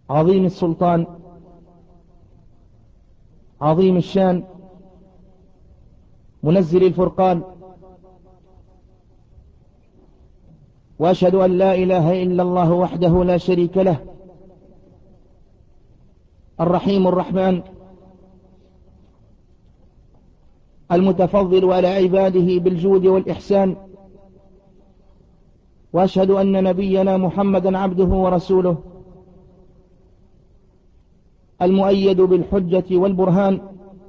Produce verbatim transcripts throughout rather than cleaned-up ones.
عظيم السلطان عظيم الشان منزل الفرقان، وأشهد أن لا إله إلا الله وحده لا شريك له الرحيم الرحمن المتفضل على عباده بالجود والإحسان، وأشهد أن نبينا محمدا عبده ورسوله المؤيد بالحجة والبرهان،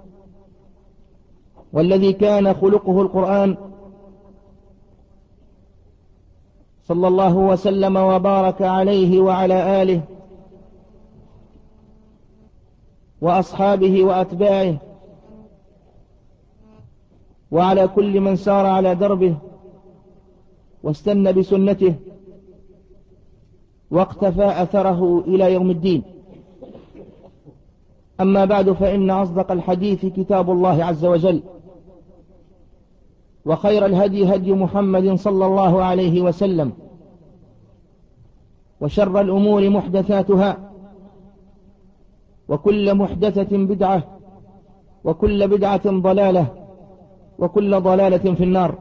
والذي كان خلقه القرآن، صلى الله وسلم وبارك عليه وعلى آله وأصحابه وأتباعه وعلى كل من سار على دربه واستنى بسنته واقتفى أثره إلى يوم الدين. أما بعد، فإن أصدق الحديث كتاب الله عز وجل، وخير الهدي هدي محمد صلى الله عليه وسلم، وشر الأمور محدثاتها، وكل محدثة بدعة، وكل بدعة ضلالة، وكل ضلالة في النار.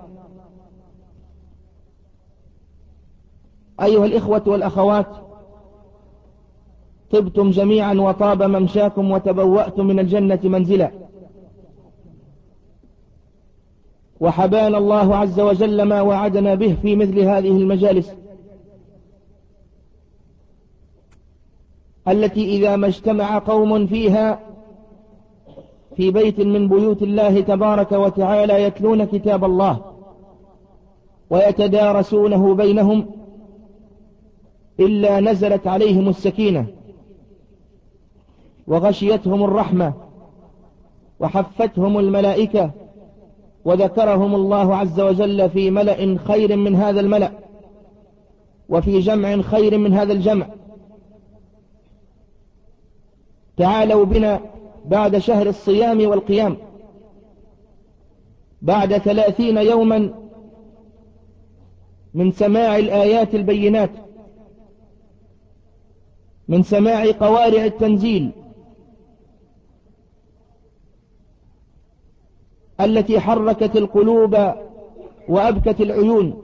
أيها الإخوة والأخوات، طبتم جميعا وطاب ممشاكم وتبوأتم من الجنة منزلا، وحبانا الله عز وجل ما وعدنا به في مثل هذه المجالس التي إذا ما اجتمع قوم فيها في بيت من بيوت الله تبارك وتعالى يتلون كتاب الله ويتدارسونه بينهم إلا نزلت عليهم السكينة وغشيتهم الرحمة وحفتهم الملائكة، وذكرهم الله عز وجل في ملأ خير من هذا الملأ، وفي جمع خير من هذا الجمع. تعالوا بنا بعد شهر الصيام والقيام، بعد ثلاثين يوما من سماع الآيات البينات، من سماع قوارع التنزيل التي حركت القلوب وأبكت العيون،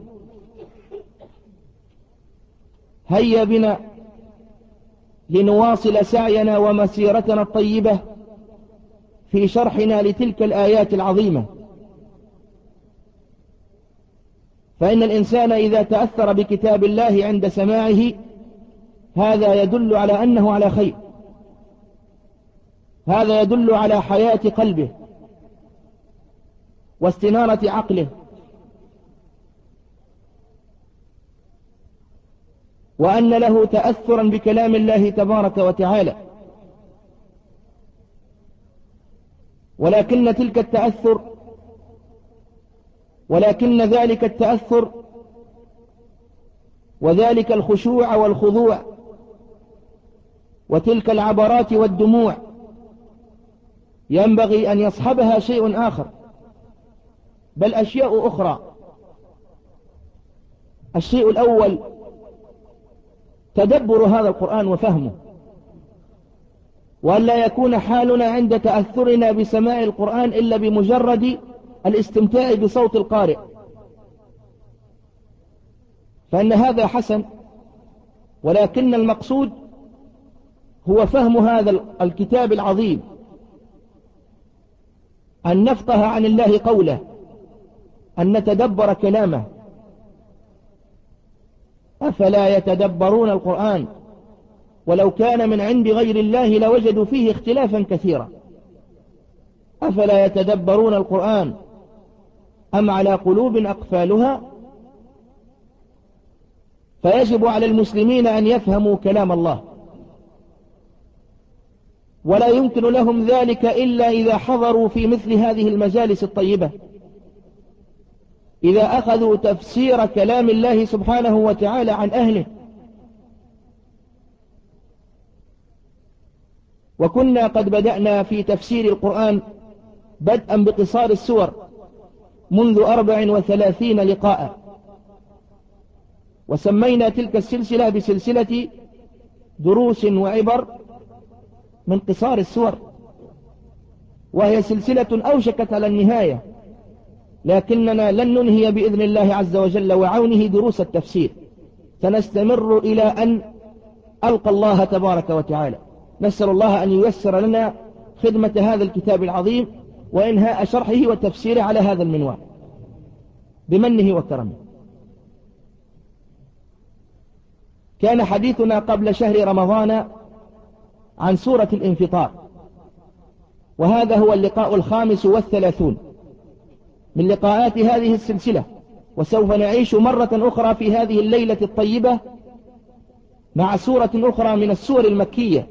هيا بنا لنواصل سعينا ومسيرتنا الطيبة في شرحنا لتلك الآيات العظيمة. فإن الإنسان إذا تأثر بكتاب الله عند سماعه هذا يدل على أنه على خير، هذا يدل على حياة قلبه واستنارة عقله، وأن له تأثرا بكلام الله تبارك وتعالى. ولكن تلك التأثر ولكن ذلك التأثر وذلك الخشوع والخضوع وتلك العبرات والدموع ينبغي أن يصحبها شيء آخر، بل أشياء أخرى. الشيء الأول تدبر هذا القرآن وفهمه، وأن لا يكون حالنا عند تأثرنا بسماع القرآن إلا بمجرد الاستمتاع بصوت القارئ، فإن هذا حسن، ولكن المقصود هو فهم هذا الكتاب العظيم، أن نفقه عن الله قوله، أن نتدبر كلامه. أفلا يتدبرون القرآن ولو كان من عند غير الله لوجدوا فيه اختلافا كثيرا. أفلا يتدبرون القرآن أم على قلوب أقفالها. فيجب على المسلمين أن يفهموا كلام الله، ولا يمكن لهم ذلك إلا إذا حضروا في مثل هذه المجالس الطيبة، إذا أخذوا تفسير كلام الله سبحانه وتعالى عن أهله. وكنا قد بدأنا في تفسير القرآن بدءا بقصار السور منذ أربع وثلاثين لقاء، وسمينا تلك السلسلة بسلسلة دروس وعبر من قصار السور، وهي سلسلة أوشكت على النهاية، لكننا لن ننهي بإذن الله عز وجل وعونه دروس التفسير، سنستمر إلى أن ألقى الله تبارك وتعالى. نسأل الله أن ييسر لنا خدمة هذا الكتاب العظيم وإنهاء شرحه وتفسيره على هذا المنوال بمنه وكرمه. كان حديثنا قبل شهر رمضان عن سورة الانفطار، وهذا هو اللقاء الخامس والثلاثون من لقاءات هذه السلسلة، وسوف نعيش مرة أخرى في هذه الليلة الطيبة مع سورة أخرى من السور المكية.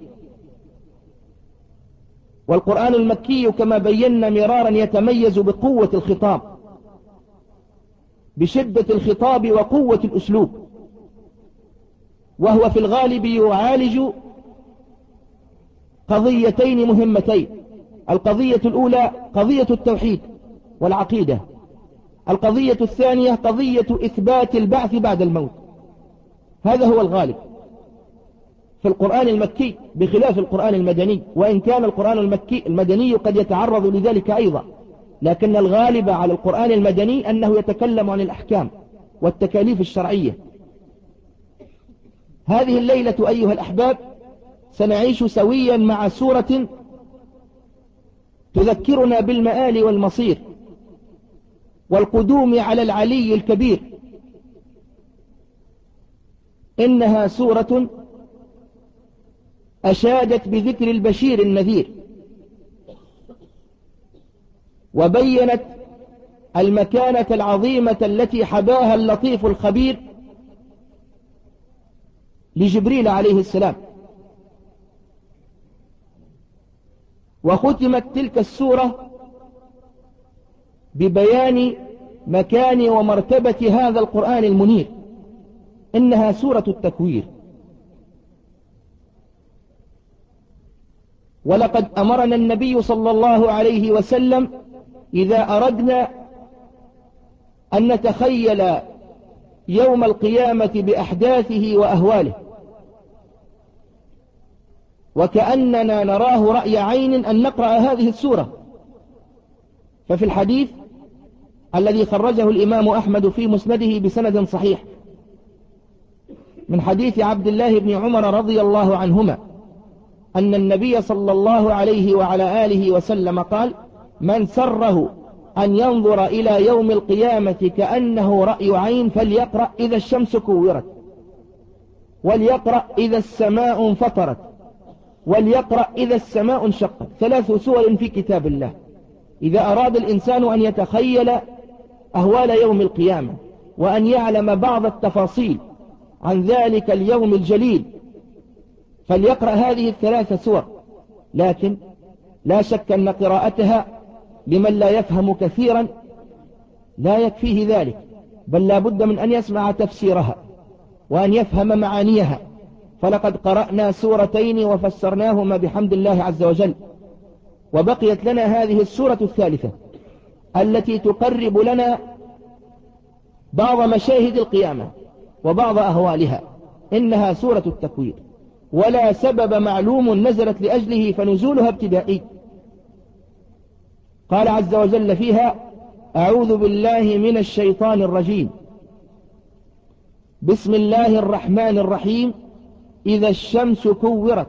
والقرآن المكي كما بينا مرارا يتميز بقوة الخطاب، بشدة الخطاب وقوة الأسلوب، وهو في الغالب يعالج قضيتين مهمتين. القضية الأولى قضية التوحيد والعقيدة، القضية الثانية قضية إثبات البعث بعد الموت. هذا هو الغالب في القرآن المكي بخلاف القرآن المدني، وإن كان القرآن المكي المدني قد يتعرض لذلك أيضا، لكن الغالب على القرآن المدني أنه يتكلم عن الأحكام والتكاليف الشرعية. هذه الليلة أيها الأحباب سنعيش سويا مع سورة تذكرنا بالمآل والمصير والقدوم على العلي الكبير. إنها سورة أشادت بذكر البشير النذير، وبينت المكانة العظيمة التي حباها اللطيف الخبير لجبريل عليه السلام. وختمت تلك السورة ببيان مكان ومرتبة هذا القرآن المنير. إنها سورة التكوير. ولقد أمرنا النبي صلى الله عليه وسلم إذا أردنا أن نتخيل يوم القيامة بأحداثه وأهواله وكأننا نراه رأي عين أن نقرأ هذه السورة. ففي الحديث الذي خرجه الإمام أحمد في مسنده بسند صحيح من حديث عبد الله بن عمر رضي الله عنهما أن النبي صلى الله عليه وعلى آله وسلم قال: من سره أن ينظر إلى يوم القيامة كأنه رأي عين فليقرأ إذا الشمس كورت، وليقرأ إذا السماء انفطرت، وليقرأ إذا السماء انشقت. ثلاث سور في كتاب الله. إذا أراد الإنسان أن يتخيل أهوال يوم القيامة وأن يعلم بعض التفاصيل عن ذلك اليوم الجليل فليقرأ هذه الثلاث سور. لكن لا شك أن قراءتها لمن لا يفهم كثيرا لا يكفيه ذلك، بل لا بد من أن يسمع تفسيرها وأن يفهم معانيها. فلقد قرأنا سورتين وفسرناهما بحمد الله عز وجل، وبقيت لنا هذه السورة الثالثة التي تقرب لنا بعض مشاهد القيامة وبعض أهوالها. إنها سورة التكوير، ولا سبب معلوم نزلت لأجله فنزولها ابتدائي. قال عز وجل فيها: أعوذ بالله من الشيطان الرجيم، بسم الله الرحمن الرحيم، إذا الشمس كورت.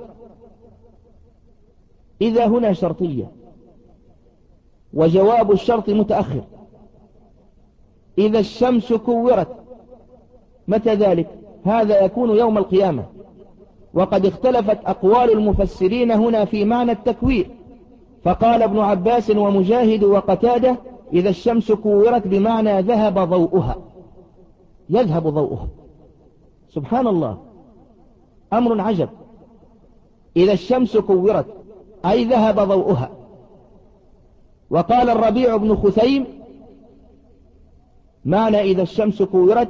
إذا هنا شرطية وجواب الشرط متأخر. إذا الشمس كورت متى ذلك؟ هذا يكون يوم القيامة. وقد اختلفت أقوال المفسرين هنا في معنى التكوير، فقال ابن عباس ومجاهد وقتادة: إذا الشمس كورت بمعنى ذهب ضوءها، يذهب ضوءها. سبحان الله، أمر عجب. إذا الشمس كورت أي ذهب ضوءها. وقال الربيع بن خثيم: معنى إذا الشمس كورت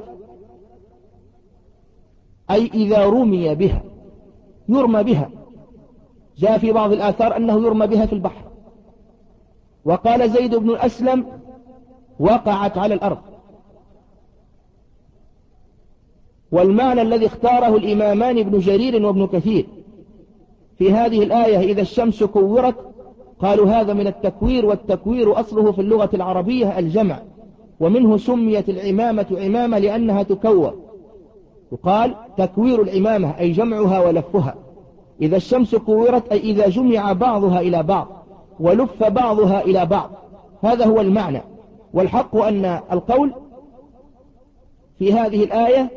أي إذا رمي بها، يرمى بها. جاء في بعض الآثار أنه يرمى بها في البحر. وقال زيد بن الأسلم: وقعت على الأرض. والمعنى الذي اختاره الإمامان ابن جرير وابن كثير في هذه الآية إذا الشمس كورت، قالوا هذا من التكوير، والتكوير أصله في اللغة العربية الجمع، ومنه سميت العمامة عمامة لأنها تكور، يقال تكوير العمامة أي جمعها ولفها. إذا الشمس كورت أي إذا جمع بعضها إلى بعض ولف بعضها إلى بعض، هذا هو المعنى. والحق أن القول في هذه الآية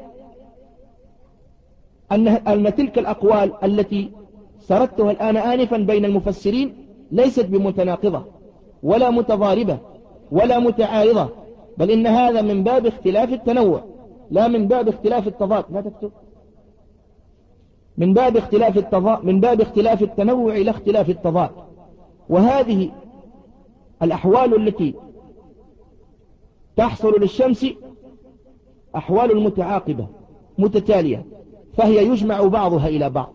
أن, أن تلك الأقوال التي سردتها الآن آنفا بين المفسرين ليست بمتناقضة ولا متضاربة ولا متعارضة، بل إن هذا من باب اختلاف التنوع لا من باب اختلاف التضاد. لا تكتب من باب اختلاف التضاد، من باب اختلاف التنوع لا اختلاف التضاد. وهذه الأحوال التي تحصل للشمس أحوال متعاقبة متتالية، فهي يجمع بعضها إلى بعض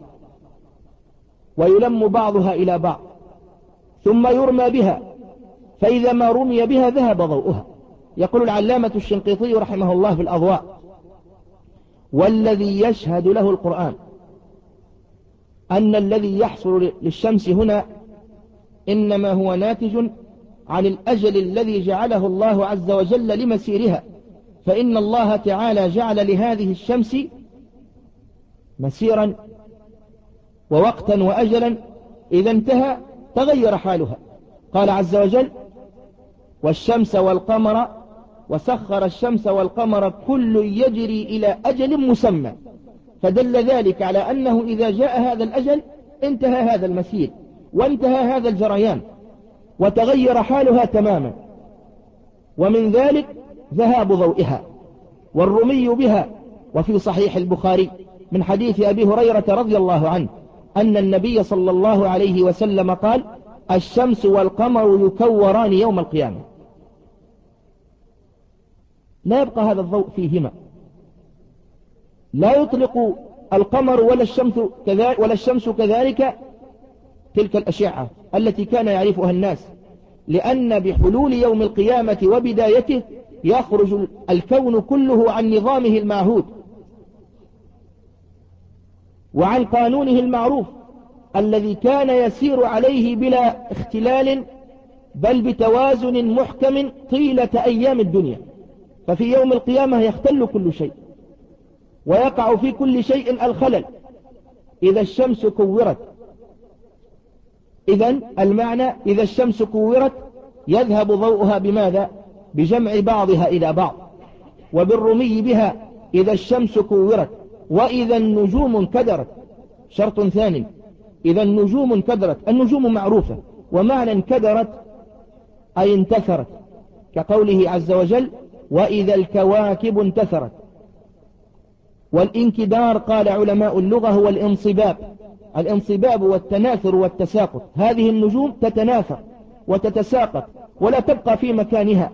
ويلم بعضها إلى بعض ثم يرمى بها، فإذا ما رمي بها ذهب ضوءها. يقول العلامة الشنقيطي رحمه الله في الأضواء: والذي يشهد له القرآن أن الذي يحصل للشمس هنا إنما هو ناتج عن الأجل الذي جعله الله عز وجل لمسيرها، فإن الله تعالى جعل لهذه الشمس مسيرا ووقتا وأجلا، إذا انتهى تغير حالها. قال عز وجل: والشمس والقمر وسخر الشمس والقمر كل يجري إلى أجل مسمى، فدل ذلك على أنه إذا جاء هذا الأجل انتهى هذا المسير وانتهى هذا الجريان وتغير حالها تماما. ومن ذلك ذهاب ضوئها والرمي بها. وفي صحيح البخاري من حديث أبي هريرة رضي الله عنه أن النبي صلى الله عليه وسلم قال: الشمس والقمر يكوران يوم القيامة، لا يبقى هذا الضوء فيهما، لا يطلق القمر ولا الشمس كذلك, ولا الشمس كذلك تلك الأشعة التي كان يعرفها الناس، لأن بحلول يوم القيامة وبدايته يخرج الكون كله عن نظامه المعهود وعن قانونه المعروف الذي كان يسير عليه بلا اختلال بل بتوازن محكم طيلة أيام الدنيا. ففي يوم القيامة يختل كل شيء ويقع في كل شيء الخلل إذا الشمس كورت. إذن المعنى إذا الشمس كورت يذهب ضوءها بماذا؟ بجمع بعضها إلى بعض، وبالرمي بها إذا الشمس كورت. وإذا النجوم انكدرت، شرط ثاني، إذا النجوم انكدرت. النجوم معروفة، ومعنى انكدرت أي انتثرت، كقوله عز وجل: وإذا الكواكب انتثرت. والانكدار قال علماء اللغة هو الانصباب، الانصباب والتناثر والتساقط. هذه النجوم تتناثر وتتساقط ولا تبقى في مكانها،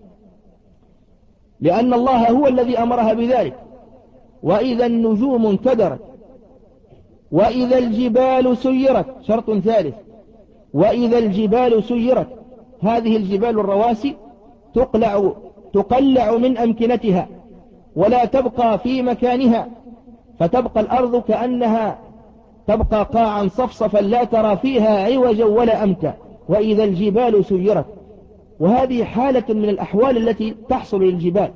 لأن الله هو الذي أمرها بذلك. وإذا النجوم انكدرت. وإذا الجبال سيرت، شرط ثالث، وإذا الجبال سيرت. هذه الجبال الرواسي تقلع, تقلع من أمكنتها ولا تبقى في مكانها، فتبقى الأرض كأنها تبقى قاعا صفصفا لا ترى فيها عوجا ولا أمتا. وإذا الجبال سيرت. وهذه حالة من الأحوال التي تحصل للجبال.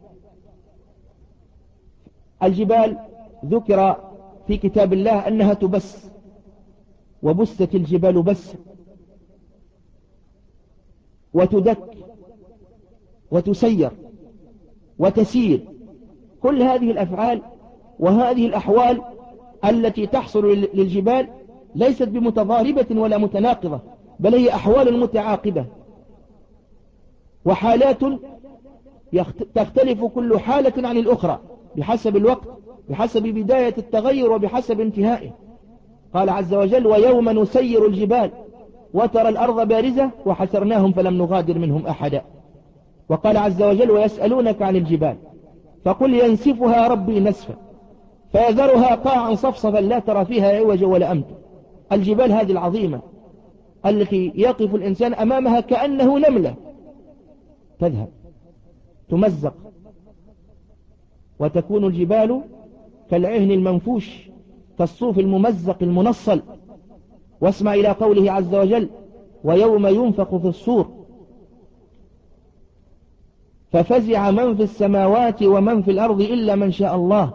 الجبال ذكر في كتاب الله أنها تبس، وبست الجبال بس، وتدك وتسير وتسير. كل هذه الأفعال وهذه الأحوال التي تحصل للجبال ليست بمتضاربة ولا متناقضة، بل هي أحوال متعاقبة وحالات تختلف كل حالة عن الأخرى بحسب الوقت، بحسب بداية التغير وبحسب انتهائه. قال عز وجل: ويوم نسير الجبال وترى الأرض بارزة وحسرناهم فلم نغادر منهم أحدا. وقال عز وجل: ويسألونك عن الجبال فقل ينسفها ربي نسفا فيذرها قاعا صفصفا لا ترى فيها عوجا ولا أمتا. الجبال هذه العظيمة التي يقف الإنسان أمامها كأنه نملة، تذهب تمزق وتكون الجبال كالعهن المنفوش كالصوف الممزق المنصل. واسمع إلى قوله عز وجل: ويوم ينفخ في الصور ففزع من في السماوات ومن في الأرض إلا من شاء الله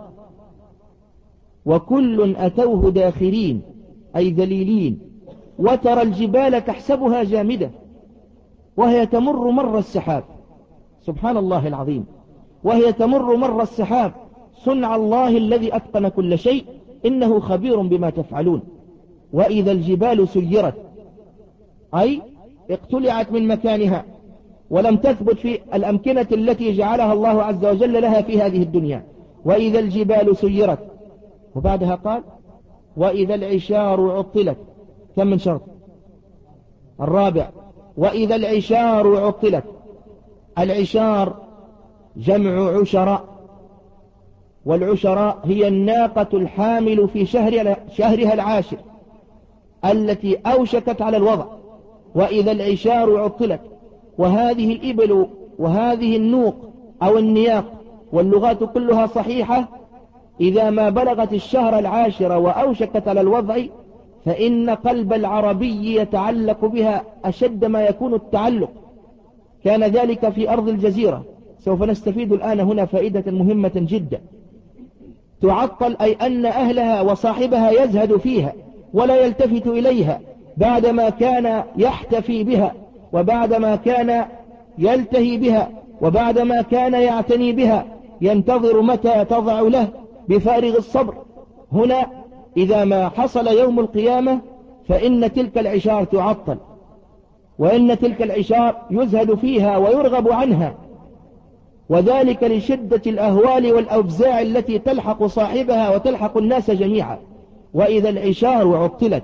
وكل أتوه داخرين أي ذليلين. وترى الجبال تحسبها جامدة وهي تمر مر السحاب. سبحان الله العظيم. وهي تمر مر السحاب صنع الله الذي أتقن كل شيء إنه خبير بما تفعلون. وإذا الجبال سيرت أي اقتلعت من مكانها ولم تثبت في الأمكنة التي جعلها الله عز وجل لها في هذه الدنيا. وإذا الجبال سيرت، وبعدها قال: وإذا العشار عطلت. كم من شرط؟ الرابع. وإذا العشار عطلت. العشار جمع عشراء، والعشراء هي الناقة الحامل في شهر شهرها العاشر التي أوشكت على الوضع. وإذا العشار عطلت. وهذه الإبل وهذه النوق أو النياق واللغات كلها صحيحة إذا ما بلغت الشهر العاشر وأوشكت على الوضع فإن قلب العربي يتعلق بها أشد ما يكون التعلق. كان ذلك في أرض الجزيرة. سوف نستفيد الآن هنا فائدة مهمة جدا. تعطل أي أن أهلها وصاحبها يزهد فيها ولا يلتفت إليها بعدما كان يحتفي بها وبعدما كان يلتهي بها وبعدما كان يعتني بها ينتظر متى تضع له بفارغ الصبر. هنا إذا ما حصل يوم القيامة فإن تلك العشار تعطل، وإن تلك العشار يزهد فيها ويرغب عنها، وذلك لشدة الأهوال والأفزاع التي تلحق صاحبها وتلحق الناس جميعا. وإذا العشار عطلت.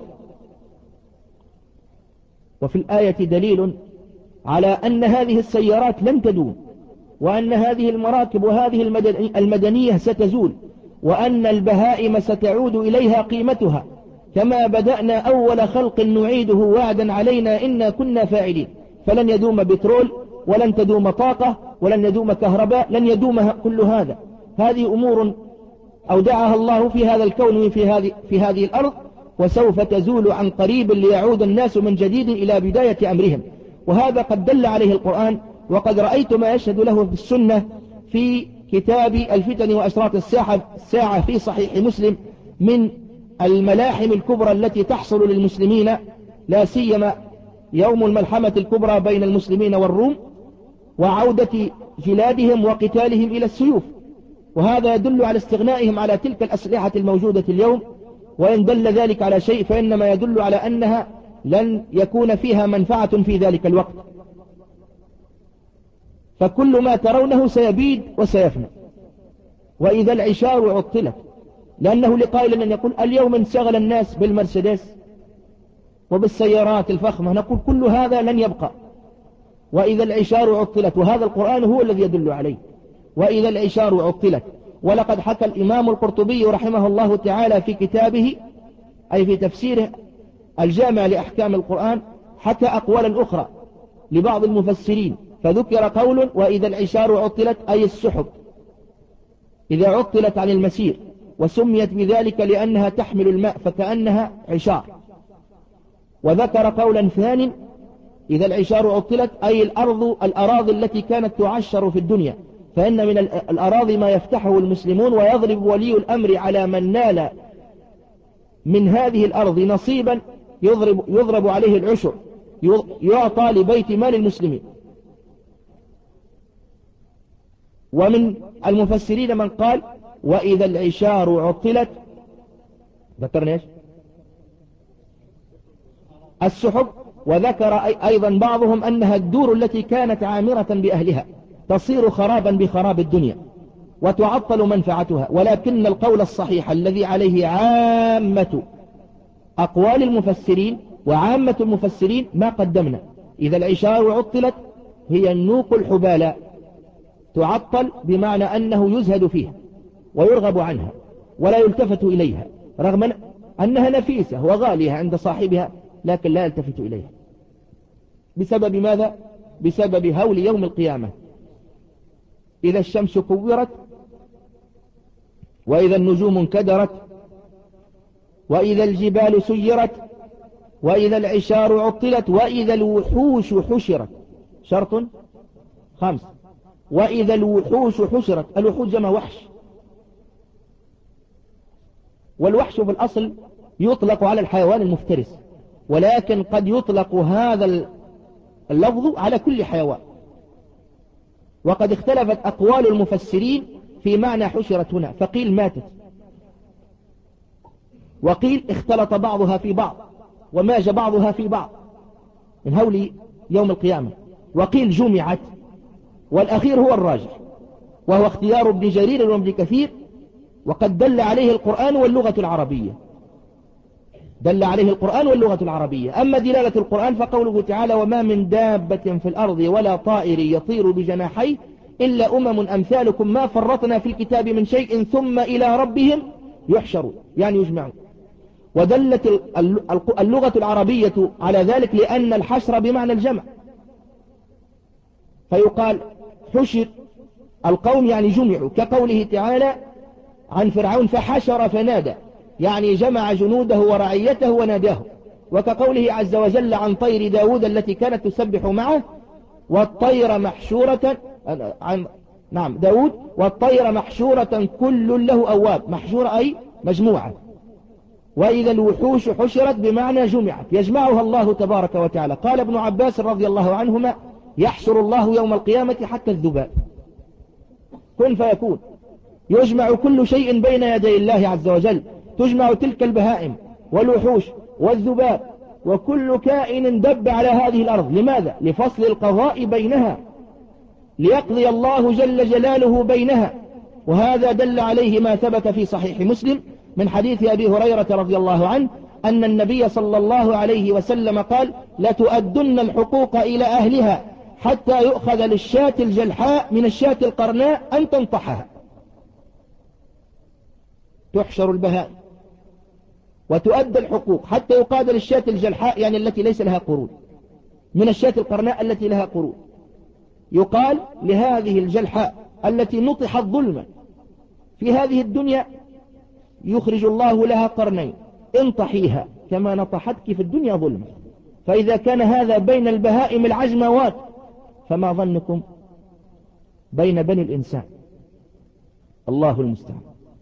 وفي الآية دليل على أن هذه السيارات لن تدوم، وأن هذه المراكب وهذه المدنية ستزول، وأن البهائم ستعود إليها قيمتها. كما بدأنا أول خلق نعيده وعدا علينا إنا كنا فاعلين. فلن يدوم بترول ولن تدوم طاقة ولن يدوم كهرباء، لن يدوم كل هذا. هذه أمور أودعها الله في هذا الكون في هذه, في هذه الأرض، وسوف تزول عن قريب ليعود الناس من جديد إلى بداية أمرهم. وهذا قد دل عليه القرآن، وقد رأيت ما يشهد له في السنة في كتاب الفتن وأشراط الساعة, الساعة في صحيح مسلم من الملاحم الكبرى التي تحصل للمسلمين، لا سيما يوم الملحمة الكبرى بين المسلمين والروم وعودة جلادهم وقتالهم إلى السيوف. وهذا يدل على استغنائهم على تلك الأسلحة الموجودة اليوم، وإن دل ذلك على شيء فإنما يدل على أنها لن يكون فيها منفعة في ذلك الوقت. فكل ما ترونه سيبيد وسيفنى. وإذا العشار عطلت، لأنه لقائل أن يقول اليوم انشغل الناس بالمرسيدس وبالسيارات الفخمة، نقول كل هذا لن يبقى. وإذا العشار عطلت، وهذا القرآن هو الذي يدل عليه. وإذا العشار عطلت. ولقد حكى الإمام القرطبي رحمه الله تعالى في كتابه أي في تفسيره الجامع لأحكام القرآن، حكى أقوالا أخرى لبعض المفسرين، فذكر قول: وإذا العشار عطلت أي السحب إذا عطلت عن المسير، وسميت بذلك لأنها تحمل الماء فكأنها عشار. وذكر قولا ثاني: إذا العشار عطلت أي الأرض الأراضي التي كانت تعشر في الدنيا، فإن من الأراضي ما يفتحه المسلمون ويضرب ولي الأمر على من نال من هذه الأرض نصيبا يضرب, يضرب عليه العشر، يعطى لبيت مال المسلمين. ومن المفسرين من قال: وإذا العشار عطلت، ذكرنا ايش؟ السحب. وذكر أيضا بعضهم أنها الدور التي كانت عامرة بأهلها تصير خرابا بخراب الدنيا وتعطل منفعتها. ولكن القول الصحيح الذي عليه عامة أقوال المفسرين وعامة المفسرين ما قدمنا: إذا العشار عطلت هي النوق الحبالى، تعطل بمعنى أنه يزهد فيها ويرغب عنها ولا يلتفت إليها، رغم أنها نفيسة وغالية عند صاحبها، لكن لا يلتفت إليها. بسبب ماذا؟ بسبب هول يوم القيامة. إذا الشمس كورت وإذا النجوم انكدرت، وإذا الجبال سيرت، وإذا العشار عطلت، وإذا الوحوش حشرت. شرط خمس. وإذا الوحوش حشرت. الوحوش جمع وحش، والوحش في الأصل يطلق على الحيوان المفترس، ولكن قد يطلق هذا اللفظ على كل حيوان. وقد اختلفت أقوال المفسرين في معنى حشرت هنا، فقيل ماتت، وقيل اختلط بعضها في بعض وماج بعضها في بعض من هول يوم القيامة، وقيل جمعت، والأخير هو الراجح، وهو اختيار ابن جرير وابن كثير، وقد دل عليه القرآن واللغة العربية. دل عليه القرآن واللغة العربية. أما دلالة القرآن فقوله تعالى: وما من دابة في الأرض ولا طائر يطير بجناحيه إلا أمم أمثالكم ما فرطنا في الكتاب من شيء ثم إلى ربهم يحشرون، يعني يجمعون. ودلت اللغة العربية على ذلك لأن الحشر بمعنى الجمع، فيقال حشر القوم يعني جمعوا، كقوله تعالى عن فرعون: فحشر فنادى، يعني جمع جنوده ورعيته وناداه. وكقوله عز وجل عن طير داود التي كانت تسبح معه: والطير محشورة، عن نعم داود: والطير محشورة كل له أواب. محشورة أي مجموعة. وإذا الوحوش حشرت بمعنى جمعت، يجمعها الله تبارك وتعالى. قال ابن عباس رضي الله عنهما: يحشر الله يوم القيامة حتى الذباب. كن فيكون، يجمع كل شيء بين يدي الله عز وجل، تجمع تلك البهائم والوحوش والذباب وكل كائن دب على هذه الأرض. لماذا؟ لفصل القضاء بينها، ليقضي الله جل جلاله بينها. وهذا دل عليه ما ثبت في صحيح مسلم من حديث أبي هريرة رضي الله عنه أن النبي صلى الله عليه وسلم قال: لتؤدن الحقوق إلى أهلها حتى يؤخذ للشاة الجلحاء من الشاة القرناء أن تنطحها. تحشر البهائم وتؤدى الحقوق حتى يقاد للشاة الجلحاء، يعني التي ليس لها قرون، من الشاة القرناء التي لها قرون. يقال لهذه الجلحاء التي نطحت ظلما في هذه الدنيا: يخرج الله لها قرنين، انطحيها كما نطحتك في الدنيا ظلما. فإذا كان هذا بين البهائم العجموات، فما ظنكم بين بني الإنسان؟ الله المستعان.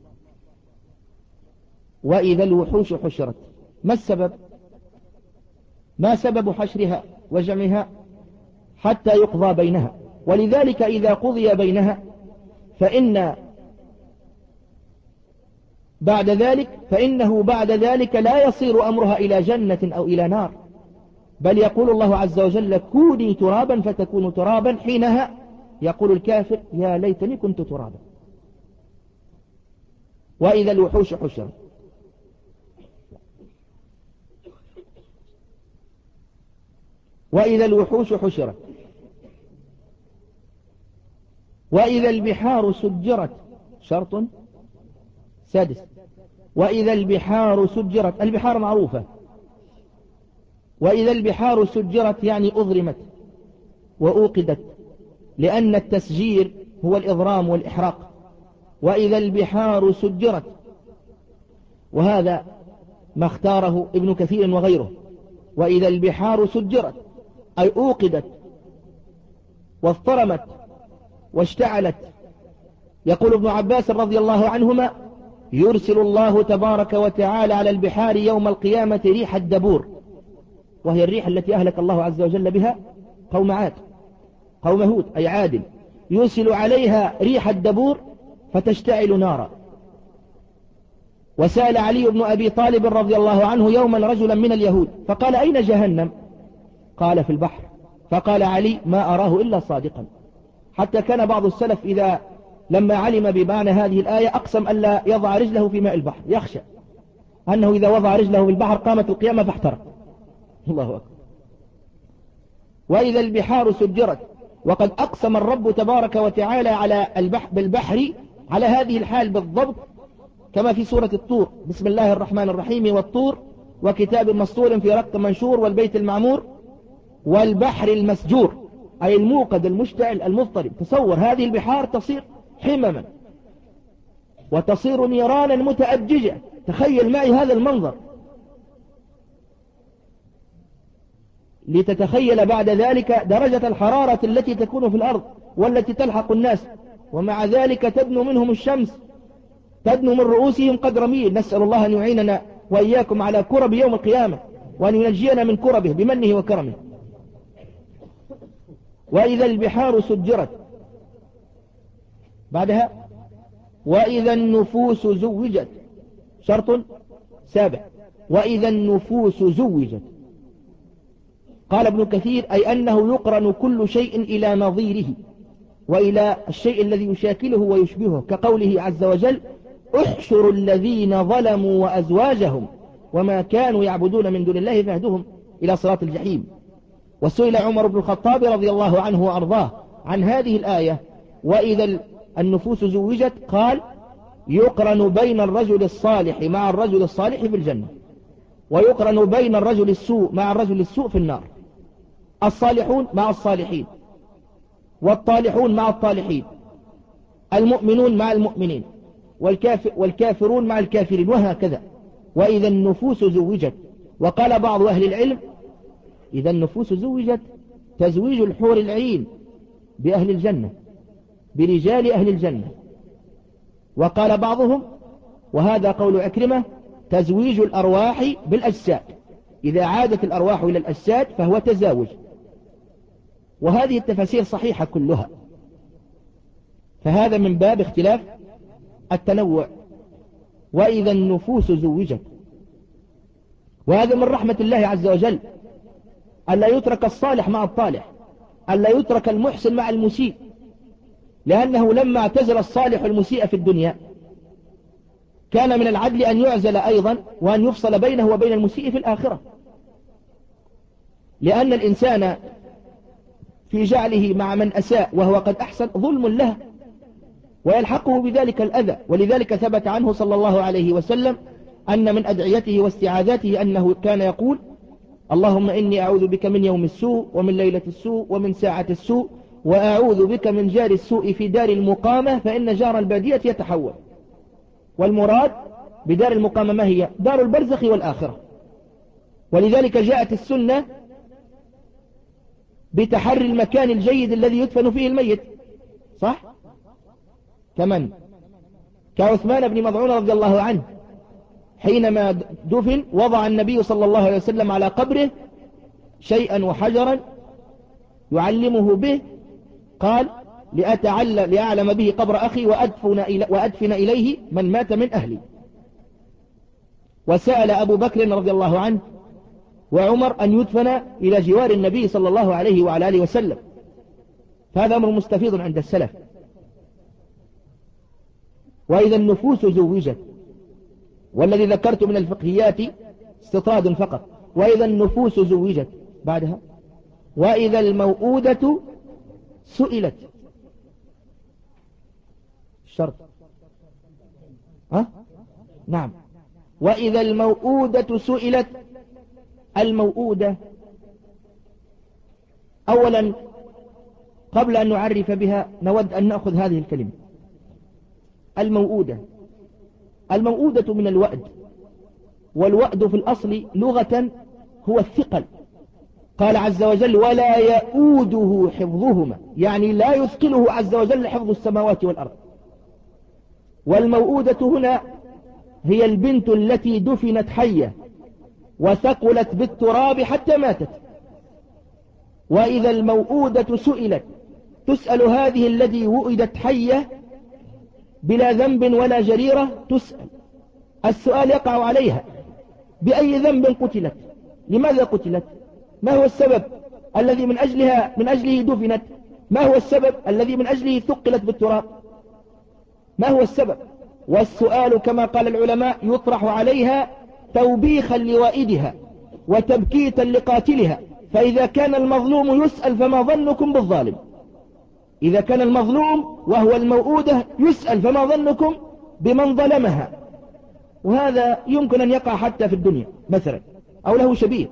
وإذا الوحوش حشرت. ما السبب؟ ما سبب حشرها وجمعها؟ حتى يقضى بينها. ولذلك إذا قضي بينها فإن بعد ذلك فإنه بعد ذلك لا يصير أمرها إلى جنة أو إلى نار، بل يقول الله عز وجل: كوني ترابا فتكون ترابا. حينها يقول الكافر: يا ليتني كنت ترابا. وإذا الوحوش حشرت. وإذا الوحوش حشرت. وإذا البحار سجرت. شرط سادس. وإذا البحار سجرت. البحار معروفة. وإذا البحار سجرت يعني أضرمت وأوقدت، لأن التسجير هو الإضرام والإحراق. وإذا البحار سجرت، وهذا ما اختاره ابن كثير وغيره. وإذا البحار سجرت أي أوقدت واضطرمت واشتعلت. يقول ابن عباس رضي الله عنهما: يرسل الله تبارك وتعالى على البحار يوم القيامة ريح الدبور، وهي الريح التي أهلك الله عز وجل بها قوم عاد، قوم هود أي عاد. يرسل عليها ريح الدبور فتشتعل نارا. وسأل علي بن أبي طالب رضي الله عنه يوما رجلا من اليهود فقال: أين جهنم؟ قال: في البحر. فقال علي: ما أراه إلا صادقا. حتى كان بعض السلف إذا لما علم بمعنى هذه الآية أقسم ألا يضع رجله في ماء البحر، يخشى أنه إذا وضع رجله في البحر قامت القيامة فاحترق. الله أكبر. وإذا البحار سجرت. وقد أقسم الرب تبارك وتعالى على البحر بالبحر على هذه الحال بالضبط، كما في سورة الطور: بسم الله الرحمن الرحيم: والطور وكتاب مسطور في رق منشور والبيت المعمور والبحر المسجور، أي الموقد المشتعل المضطرب. تصور هذه البحار تصير حمما وتصير نيرانا متأججة. تخيل معي هذا المنظر، لتتخيل بعد ذلك درجة الحرارة التي تكون في الأرض والتي تلحق الناس، ومع ذلك تدنو منهم الشمس، تدنو من رؤوسهم قدر ميل. نسأل الله أن يعيننا وإياكم على كرب يوم القيامة، وأن ينجينا من كربه بمنه وكرمه. وإذا البحار سجرت، بعدها وإذا النفوس زوجت، شرط سابع، وإذا النفوس زوجت. قال ابن كثير أي أنه يقرن كل شيء إلى نظيره وإلى الشيء الذي يشاكله ويشبهه، كقوله عز وجل احشروا الذين ظلموا وأزواجهم وما كانوا يعبدون من دون الله فاهدوهم إلى صراط الجحيم. وسئل عمر بن الخطاب رضي الله عنه وأرضاه عن هذه الآية وإذا النفوس زوجت، قال يقرن بين الرجل الصالح مع الرجل الصالح في الجنة، ويقرن بين الرجل السوء مع الرجل السوء في النار. الصالحون مع الصالحين، والطالحون مع الطالحين، المؤمنون مع المؤمنين، والكافر والكافرون مع الكافرين، وهكذا. وإذا النفوس زوجت. وقال بعض أهل العلم إذا النفوس زوجت تزويج الحور العين بأهل الجنة، برجال أهل الجنة. وقال بعضهم وهذا قول عكرمة تزويج الأرواح بالأجساد، إذا عادت الأرواح إلى الأجساد فهو تزاوج. وهذه التفاسير صحيحة كلها، فهذا من باب اختلاف التنوع. وإذا النفوس زوجت، وهذا من رحمة الله عز وجل ألا يترك الصالح مع الطالح، ألا يترك المحسن مع المسيء، لأنه لما اعتزل الصالح المسيء في الدنيا كان من العدل أن يعزل أيضا وأن يفصل بينه وبين المسيء في الآخرة، لأن الإنسان في جعله مع من أساء وهو قد أحسن ظلم له ويلحقه بذلك الأذى. ولذلك ثبت عنه صلى الله عليه وسلم أن من أدعيته واستعاذاته أنه كان يقول اللهم إني أعوذ بك من يوم السوء ومن ليلة السوء ومن ساعة السوء، وأعوذ بك من جار السوء في دار المقامة فإن جار البادية يتحول. والمراد بدار المقامة ما هي؟ دار البرزخ والآخرة. ولذلك جاءت السنة بتحري المكان الجيد الذي يدفن فيه الميت، صح؟ كمن؟ كعثمان بن مظعون رضي الله عنه حينما دفن وضع النبي صلى الله عليه وسلم على قبره شيئا وحجرا يعلمه به، قال لأتعلم لأعلم به قبر أخي وأدفن, إلي وأدفن إليه من مات من أهلي. وسأل أبو بكر رضي الله عنه وعمر أن يدفن إلى جوار النبي صلى الله عليه وعلى آله وسلم، فهذا أمر مستفيض عند السلف. وإذا النفوس زوجت، والذي ذكرت من الفقهيات استطراد فقط. وإذا النفوس زوجت، بعدها وإذا الموءودة سئلت، الشرط ها؟ نعم. وإذا الموءودة سئلت. الموءودة أولا قبل أن نعرف بها نود أن نأخذ هذه الكلمة الموءودة. الموءودة من الوأد، والوأد في الأصل لغة هو الثقل. قال عز وجل ولا يؤوده حفظهما، يعني لا يثقله عز وجل حفظ السماوات والأرض. والموءودة هنا هي البنت التي دفنت حية وثقلت بالتراب حتى ماتت. وإذا الموءودة سئلت، تسأل هذه الذي وئدت حية بلا ذنب ولا جريرة، تسأل السؤال يقع عليها بأي ذنب قتلت، لماذا قتلت، ما هو السبب الذي من أجلها من أجله دفنت، ما هو السبب الذي من أجله ثقلت بالتراب، ما هو السبب. والسؤال كما قال العلماء يطرح عليها توبيخا لوائدها وتبكيتا لقاتلها. فإذا كان المظلوم يسأل فما ظنكم بالظالم؟ إذا كان المظلوم وهو الموؤودة يسأل فما ظنكم بمن ظلمها؟ وهذا يمكن أن يقع حتى في الدنيا مثلا، أو له شبيه.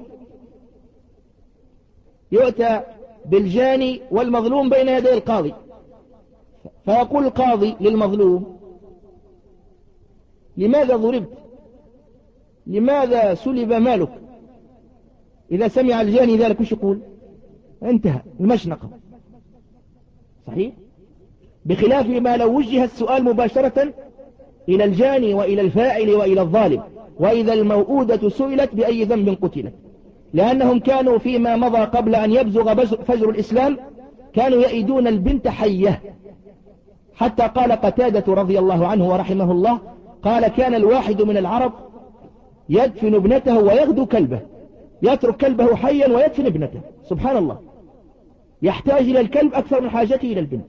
يؤتى بالجاني والمظلوم بين يدي القاضي، فيقول القاضي للمظلوم لماذا ضربت؟ لماذا سلب مالك؟ إذا سمع الجاني ذلك وش يقول؟ انتهى المشنقة. صحيح؟ بخلاف ما لو وجه السؤال مباشرة إلى الجاني وإلى الفاعل وإلى الظالم: وإذا الموؤودة سئلت بأي ذنب قتلت. لأنهم كانوا فيما مضى قبل أن يبزغ فجر الإسلام كانوا يئدون البنت حية، حتى قال قتادة رضي الله عنه ورحمه الله قال: كان الواحد من العرب يدفن ابنته ويغدو كلبه، يترك كلبه حيا ويدفن ابنته. سبحان الله، يحتاج إلى الكلب أكثر من حاجته إلى البنت.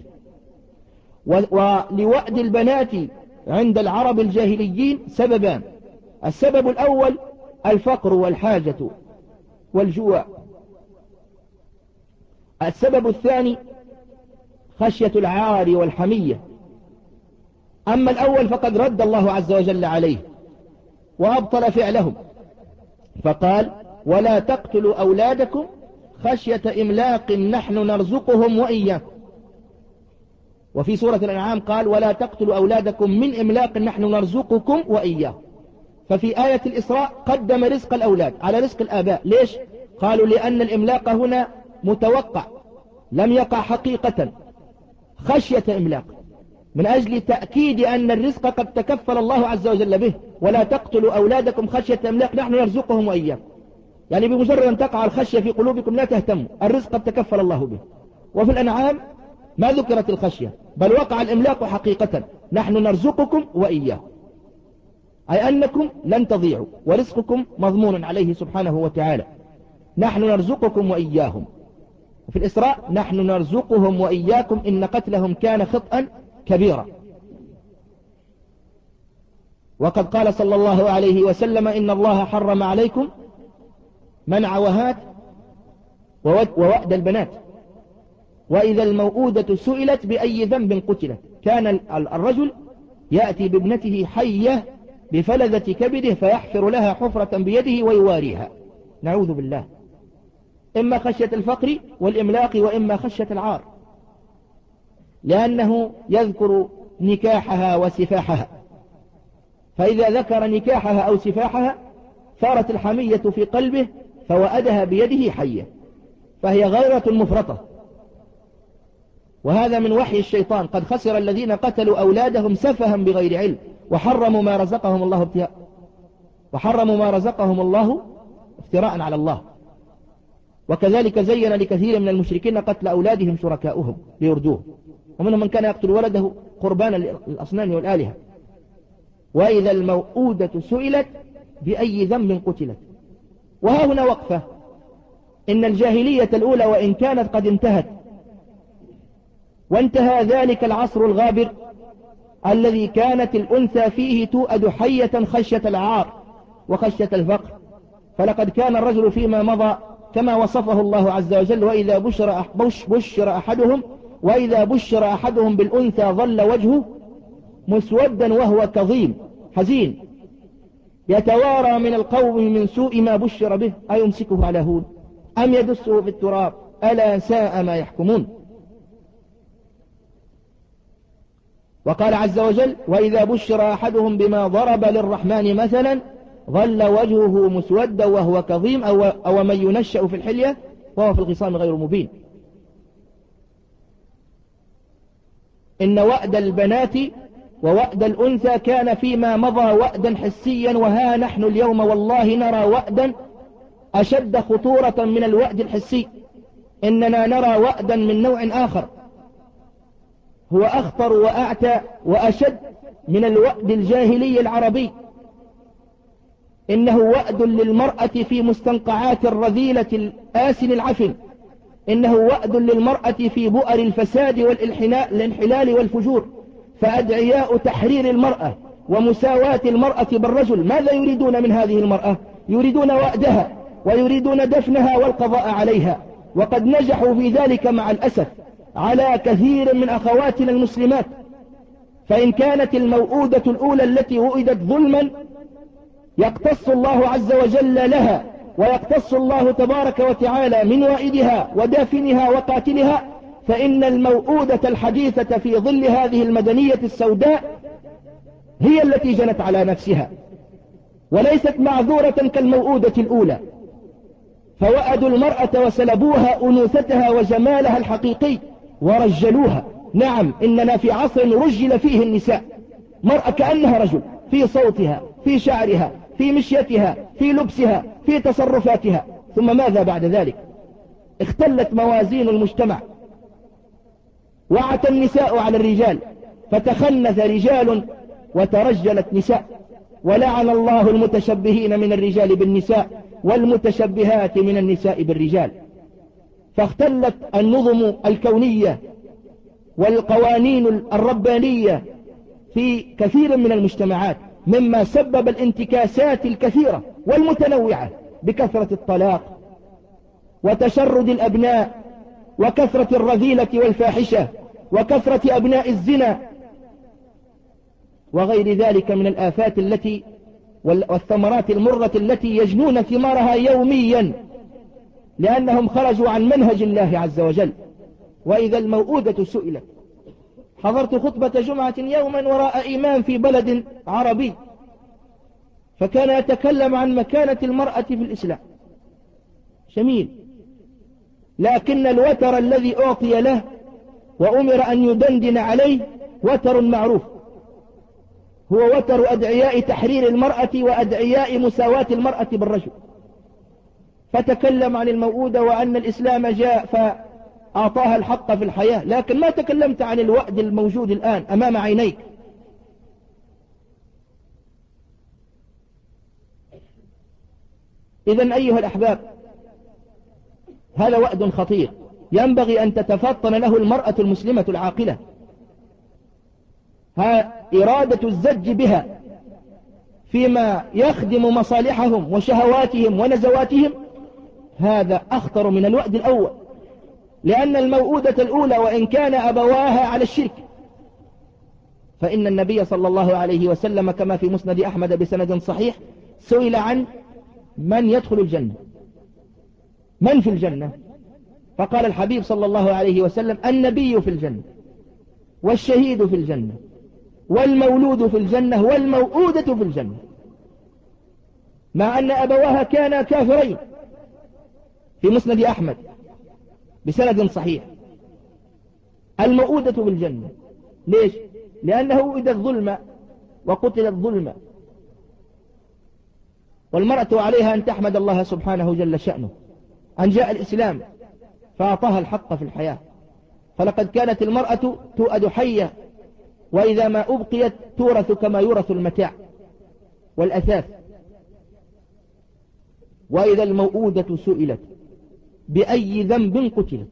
ولوأد البنات عند العرب الجاهليين سببان: السبب الأول الفقر والحاجة والجوع، السبب الثاني خشية العار والحمية. أما الأول فقد رد الله عز وجل عليه وأبطل فعلهم، فقال: ولا تقتلوا أولادكم خشية إملاق نحن نرزقهم وإياكم. وفي سورة الأنعام قال: ولا تقتلوا أولادكم من إملاق نحن نرزقكم وإياهم. ففي آية الإسراء قدم رزق الأولاد على رزق الآباء. ليش؟ قالوا: لأن الإملاق هنا متوقع لم يقع حقيقة، خشية إملاق، من أجل تأكيد أن الرزق قد تكفل الله عز وجل به. ولا تقتلوا أولادكم خشية إملاق نحن نرزقهم وإياكم، يعني بمجرد أن تقع الخشية في قلوبكم لا تهتموا، الرزق قد تكفل الله به. وفي الأنعام ما ذكرت الخشية، بل وقع الإملاق حقيقة: نحن نرزقكم وإياكم، أي أنكم لن تضيعوا ورزقكم مضمون عليه سبحانه وتعالى. نحن نرزقكم وإياهم. في الإسراء: نحن نرزقهم وإياكم إن قتلهم كان خطأ كبيرا. وقد قال صلى الله عليه وسلم: إن الله حرم عليكم منع وهات ووأد البنات، وإذا الموؤودة سئلت بأي ذنب قتلت. كان الرجل يأتي بابنته حية بفلذة كبده فيحفر لها حفرة بيده ويواريها، نعوذ بالله، إما خشية الفقر والإملاق وإما خشية العار، لأنه يذكر نكاحها وسفاحها، فإذا ذكر نكاحها أو سفاحها ثارت الحمية في قلبه فوأدها بيده حية، فهي غيرة مفرطة. وهذا من وحي الشيطان: قد خسر الذين قتلوا أولادهم سفها بغير علم وحرموا ما رزقهم الله ابتغاء وحرموا ما رزقهم الله افتراء على الله. وكذلك زين لكثير من المشركين قتل أولادهم شركاؤهم ليردوه، ومنهم من كان يقتل ولده قربانا للأصنام والآلهة. وإذا الموؤودة سئلت بأي ذنب قتلت. وها هنا وقفة: إن الجاهلية الأولى وإن كانت قد انتهت، وانتهى ذلك العصر الغابر الذي كانت الأنثى فيه توأد حية خشية العار وخشية الفقر، فلقد كان الرجل فيما مضى كما وصفه الله عز وجل: وإذا بشر, بشر أحدهم وإذا بشر أحدهم بالأنثى ظل وجهه مسودا وهو كظيم حزين يتوارى من القوم من سوء ما بشر به أيمسكه على هون أم يدسه في التراب ألا ساء ما يحكمون. وقال عز وجل: وإذا بشر أحدهم بما ضرب للرحمن مثلا ظل وجهه مسودا وهو كظيم أو, أو من ينشأ في الحلية وهو في الخصام غير مبين. إن وأد البنات ووأد الأنثى كان فيما مضى وأدا حسيا، وها نحن اليوم والله نرى وأدا أشد خطورة من الوأد الحسي. إننا نرى وأدا من نوع آخر هو أخطر وأعتى وأشد من الوأد الجاهلي العربي. إنه وأد للمرأة في مستنقعات الرذيلة الآسن العفن، إنه وأد للمرأة في بؤر الفساد والانحلال والفجور. فأدعياء تحرير المرأة ومساواة المرأة بالرجل ماذا يريدون من هذه المرأة؟ يريدون وأدها ويريدون دفنها والقضاء عليها، وقد نجحوا في ذلك مع الأسف على كثير من أخواتنا المسلمات. فإن كانت الموؤودة الأولى التي وئدت ظلما يقتص الله عز وجل لها ويقتص الله تبارك وتعالى من وائدها ودافنها وقاتلها، فإن الموؤودة الحديثة في ظل هذه المدنية السوداء هي التي جنت على نفسها، وليست معذورة كالموؤودة الأولى، فوأدوا المرأة وسلبوها أنوثتها وجمالها الحقيقي ورجلوها. نعم، إننا في عصر رجل فيه النساء، مرأة كأنها رجل، في صوتها، في شعرها، في مشيتها، في لبسها، في تصرفاتها. ثم ماذا بعد ذلك؟ اختلت موازين المجتمع، وعت النساء على الرجال، فتخنث رجال وترجلت نساء، ولعن الله المتشبهين من الرجال بالنساء والمتشبهات من النساء بالرجال. فاختلت النظم الكونية والقوانين الربانية في كثير من المجتمعات، مما سبب الانتكاسات الكثيرة والمتنوعة بكثرة الطلاق وتشرد الأبناء وكثرة الرذيلة والفاحشة وكثرة أبناء الزنا وغير ذلك من الآفات التي والثمرات المرة التي يجنون ثمارها يوميا، لأنهم خرجوا عن منهج الله عز وجل. وإذا الموؤودة سئلت. حضرت خطبة جمعة يوما وراء إمام في بلد عربي، فكان يتكلم عن مكانة المرأة في الإسلام. جميل، لكن الوتر الذي أعطي له وأمر أن يدندن عليه وتر معروف، هو وتر أدعياء تحرير المرأة وأدعياء مساواة المرأة بالرجل. فتكلم عن الموؤودة وأن الإسلام جاء فأعطاها الحق في الحياة، لكن ما تكلمت عن الوأد الموجود الآن أمام عينيك. إذن أيها الأحباب، هذا وأد خطير ينبغي أن تتفطن له المرأة المسلمة العاقلة. ها إرادة الزج بها فيما يخدم مصالحهم وشهواتهم ونزواتهم، هذا أخطر من الوأد الأول، لأن الموؤودة الأولى وإن كان أبواها على الشرك، فإن النبي صلى الله عليه وسلم كما في مسند أحمد بسند صحيح سئل عن من يدخل الجنة، من في الجنة؟ فقال الحبيب صلى الله عليه وسلم: النبي في الجنة، والشهيد في الجنة، والمولود في الجنة، والموؤودة في الجنة، مع أن أبواها كانا كافرين في مسند أحمد بسند صحيح. الموؤودة في الجنة، ليش؟ لأنه وئدت ظلما وقتلت ظلما، والمرأة عليها أن تحمد الله سبحانه جل شأنه أن جاء الإسلام فأعطاها الحق في الحياة. فلقد كانت المرأة تؤد حية، وإذا ما أبقيت تورث كما يورث المتاع والأثاث. وإذا الموؤودة سئلت بأي ذنب قتلت،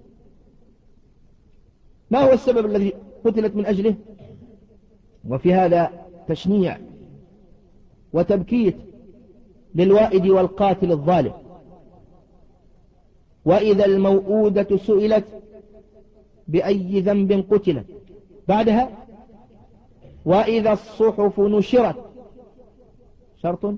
ما هو السبب الذي قتلت من أجله؟ وفي هذا تشنيع وتبكيت للوائد والقاتل الظالم. وإذا الموؤودة سئلت بأي ذنب قتلت، بعدها وإذا الصحف نشرت، شرط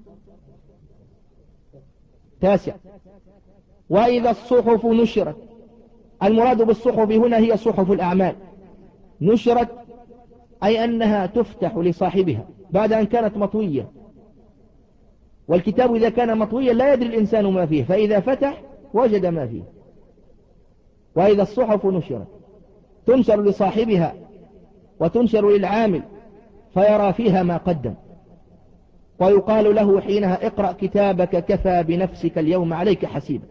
تاسع، وإذا الصحف نشرت. المراد بالصحف هنا هي صحف الأعمال. نشرت أي أنها تفتح لصاحبها بعد أن كانت مطوية، والكتاب إذا كان مطويا لا يدري الإنسان ما فيه، فإذا فتح وجد ما فيه. وإذا الصحف نشرت، تنشر لصاحبها وتنشر للعامل فيرى فيها ما قدم، ويقال له حينها: اقرأ كتابك كفى بنفسك اليوم عليك حسيبا.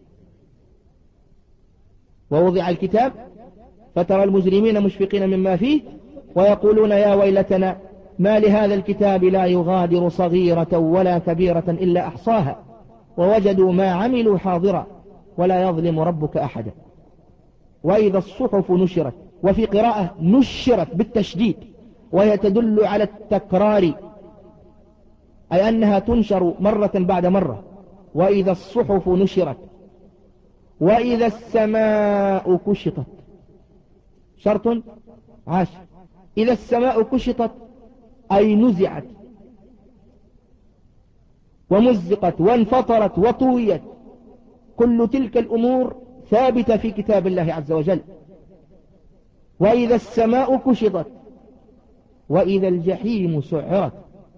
ووضع الكتاب فترى المجرمين مشفقين مما فيه ويقولون: يا ويلتنا ما لهذا الكتاب لا يغادر صغيرة ولا كبيرة إلا أحصاها ووجدوا ما عملوا حاضرا ولا يظلم ربك أحدا. وإذا الصحف نشرت، وفي قراءة نشرت بالتشديد، وهي تدل على التكرار، أي أنها تنشر مرة بعد مرة. وإذا الصحف نشرت، وإذا السماء كشطت، شرط عاشر. إذا السماء كشطت أي نزعت ومزقت وانفطرت وطويت، كل تلك الأمور ثابتة في كتاب الله عز وجل. وإذا السماء كشطت وإذا الجحيم سعرت،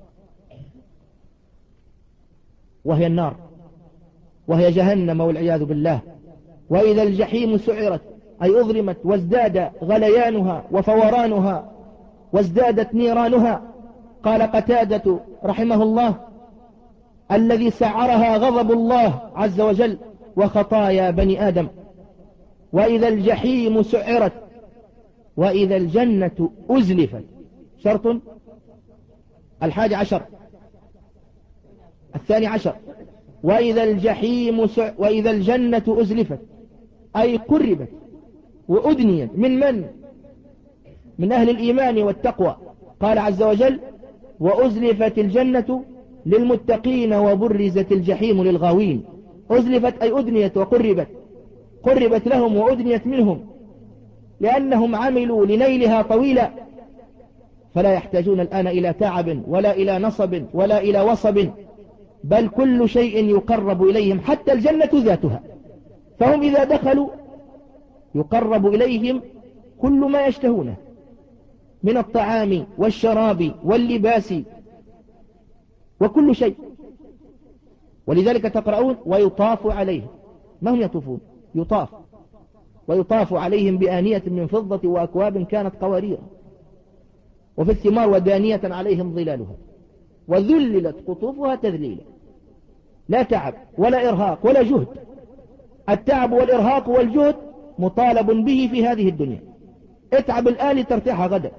وهي النار، وهي جهنم والعياذ بالله. وإذا الجحيم سعرت أي أظلمت وازداد غليانها وفورانها وازدادت نيرانها. قال قتادة رحمه الله: الذي سعرها غضب الله عز وجل وخطايا بني آدم. وإذا الجحيم سعرت وإذا الجنة أزلفت. شرط الحادي عشر الثاني عشر: وإذا الجحيم سع... وإذا الجنة أزلفت أي قربت وأدنيت من من؟ من أهل الإيمان والتقوى. قال عز وجل: وأزلفت الجنة للمتقين وبرزت الجحيم للغاوين. أزلفت أي أدنيت وقربت، قربت لهم وأدنيت منهم لأنهم عملوا لنيلها طويلا، فلا يحتاجون الآن إلى تعب ولا إلى نصب ولا إلى وصب، بل كل شيء يقرب إليهم حتى الجنة ذاتها. فهم إذا دخلوا يقرب إليهم كل ما يشتهونه من الطعام والشراب واللباس وكل شيء. ولذلك تقرؤون: ويطاف عليهم. ما هم يطوفون؟ يطاف. ويطاف عليهم بآنية من فضة وأكواب كانت قوارير، وفي الثمار ودانية عليهم ظلالها وذللت قطوفها تذليلا. لا تعب ولا إرهاق ولا جهد. التعب والإرهاق والجهد مطالب به في هذه الدنيا. اتعب الآن ترتاح غدا.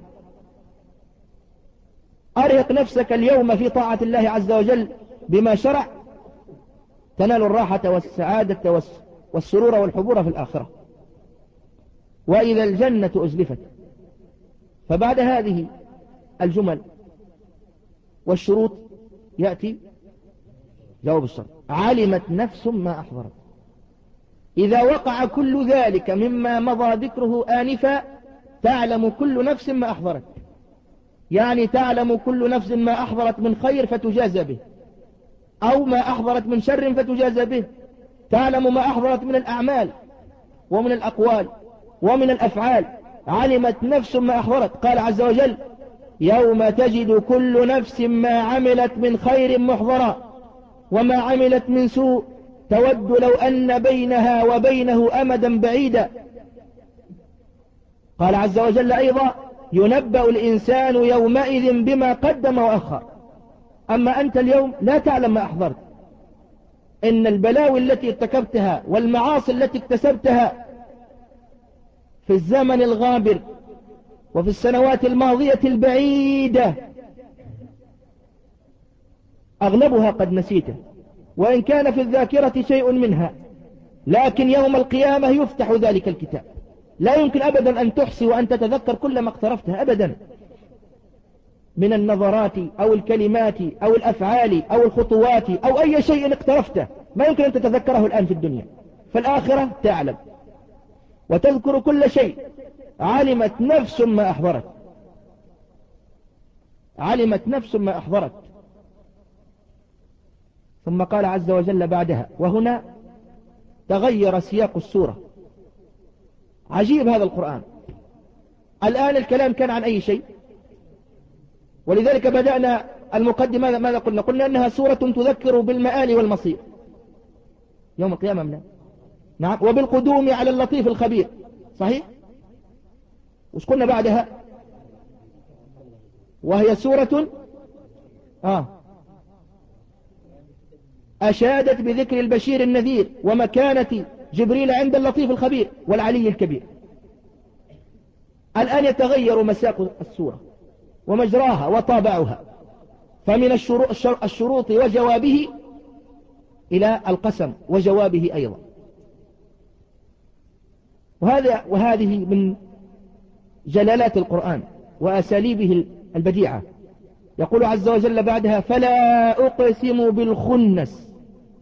أرهق نفسك اليوم في طاعة الله عز وجل بما شرع، تنال الراحة والسعادة والسرور والحبور في الآخرة. وإذا الجنة أزلفت. فبعد هذه الجمل والشروط يأتي جواب الشرط: علمت نفس ما أحضرت. إذا وقع كل ذلك مما مضى ذكره آنفا تعلم كل نفس ما أحضرت، يعني تعلم كل نفس ما أحضرت من خير فتجازى به، أو ما أحضرت من شر فتجازى به. تعلم ما أحضرت من الأعمال ومن الأقوال ومن الأفعال. علمت نفس ما أحضرت. قال عز وجل: يوم تجد كل نفس ما عملت من خير محضرا وما عملت من سوء تود لو أن بينها وبينه أمدا بعيدا. قال عز وجل أيضا: ينبأ الإنسان يومئذ بما قدم وأخر. أما أنت اليوم لا تعلم ما أحضرت. إن البلاوي التي ارتكبتها والمعاصي التي اكتسبتها في الزمن الغابر وفي السنوات الماضية البعيدة أغلبها قد نسيته، وإن كان في الذاكرة شيء منها، لكن يوم القيامة يفتح ذلك الكتاب. لا يمكن أبدا أن تحصي وأن تتذكر كل ما اقترفته أبدا من النظرات أو الكلمات أو الأفعال أو الخطوات أو أي شيء اقترفته، ما يمكن أن تتذكره الآن في الدنيا. في الآخرة تعلم وتذكر كل شيء. علمت نفس ما أحضرت. علمت نفس ما أحضرت. ثم قال عز وجل بعدها، وهنا تغير سياق السورة. عجيب هذا القرآن. الآن الكلام كان عن أي شيء، ولذلك بدأنا المقدمة. ماذا قلنا؟ قلنا أنها سورة تذكر بالمآل والمصير يوم القيامة. من نعم، وبالقدوم على اللطيف الخبير. صحيح. وش قلنا بعدها؟ وهي سورة آه أشادت بذكر البشير النذير ومكانة جبريل عند اللطيف الخبير والعلي الكبير. الآن يتغير مساق السورة ومجراها وطابعها، فمن الشروط وجوابه إلى القسم وجوابه أيضا. وهذا وهذه من جلالات القرآن وأساليبه البديعة. يقول عز وجل بعدها: فلا أقسم بالخنس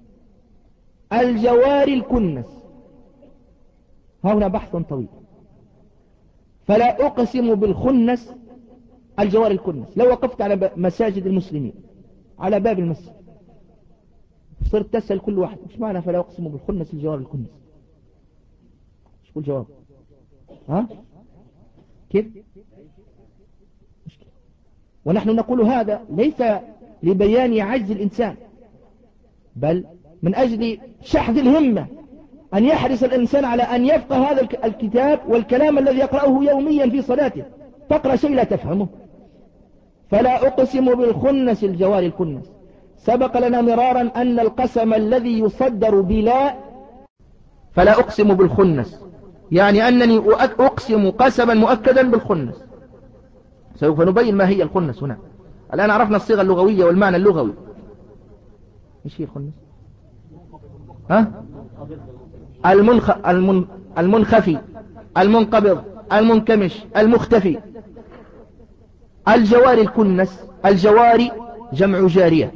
الجوار الكنس. ها هنا بحث طويل. فلا أقسم بالخنس الجوار الكنس. لو وقفت على مساجد المسلمين على باب المسجد صرت تسأل كل واحد: مش معنى فلا أقسم بالخنس الجوار الكنس؟ مش كل جواب؟ ها كيف؟ ونحن نقول هذا ليس لبيان عجز الإنسان، بل من أجل شحذ الهمة، أن يحرص الإنسان على أن يفقه هذا الكتاب والكلام الذي يقرأه يوميا في صلاته. تقرأ شيء لا تفهمه. فلا أقسم بالخنس الجوار الكنس. سبق لنا مرارا أن القسم الذي يصدر بلا، فلا أقسم بالخنس، يعني أنني أقسم قسما مؤكدا بالخنس. سوف نبين ما هي الخنس هنا. الآن عرفنا الصيغة اللغوية والمعنى اللغوي. ايش هي الخنس؟ ها؟ المنخ... المن... المنخفي، المنقبض، المنكمش، المختفي. الجوار الكنس، الجواري جمع جارية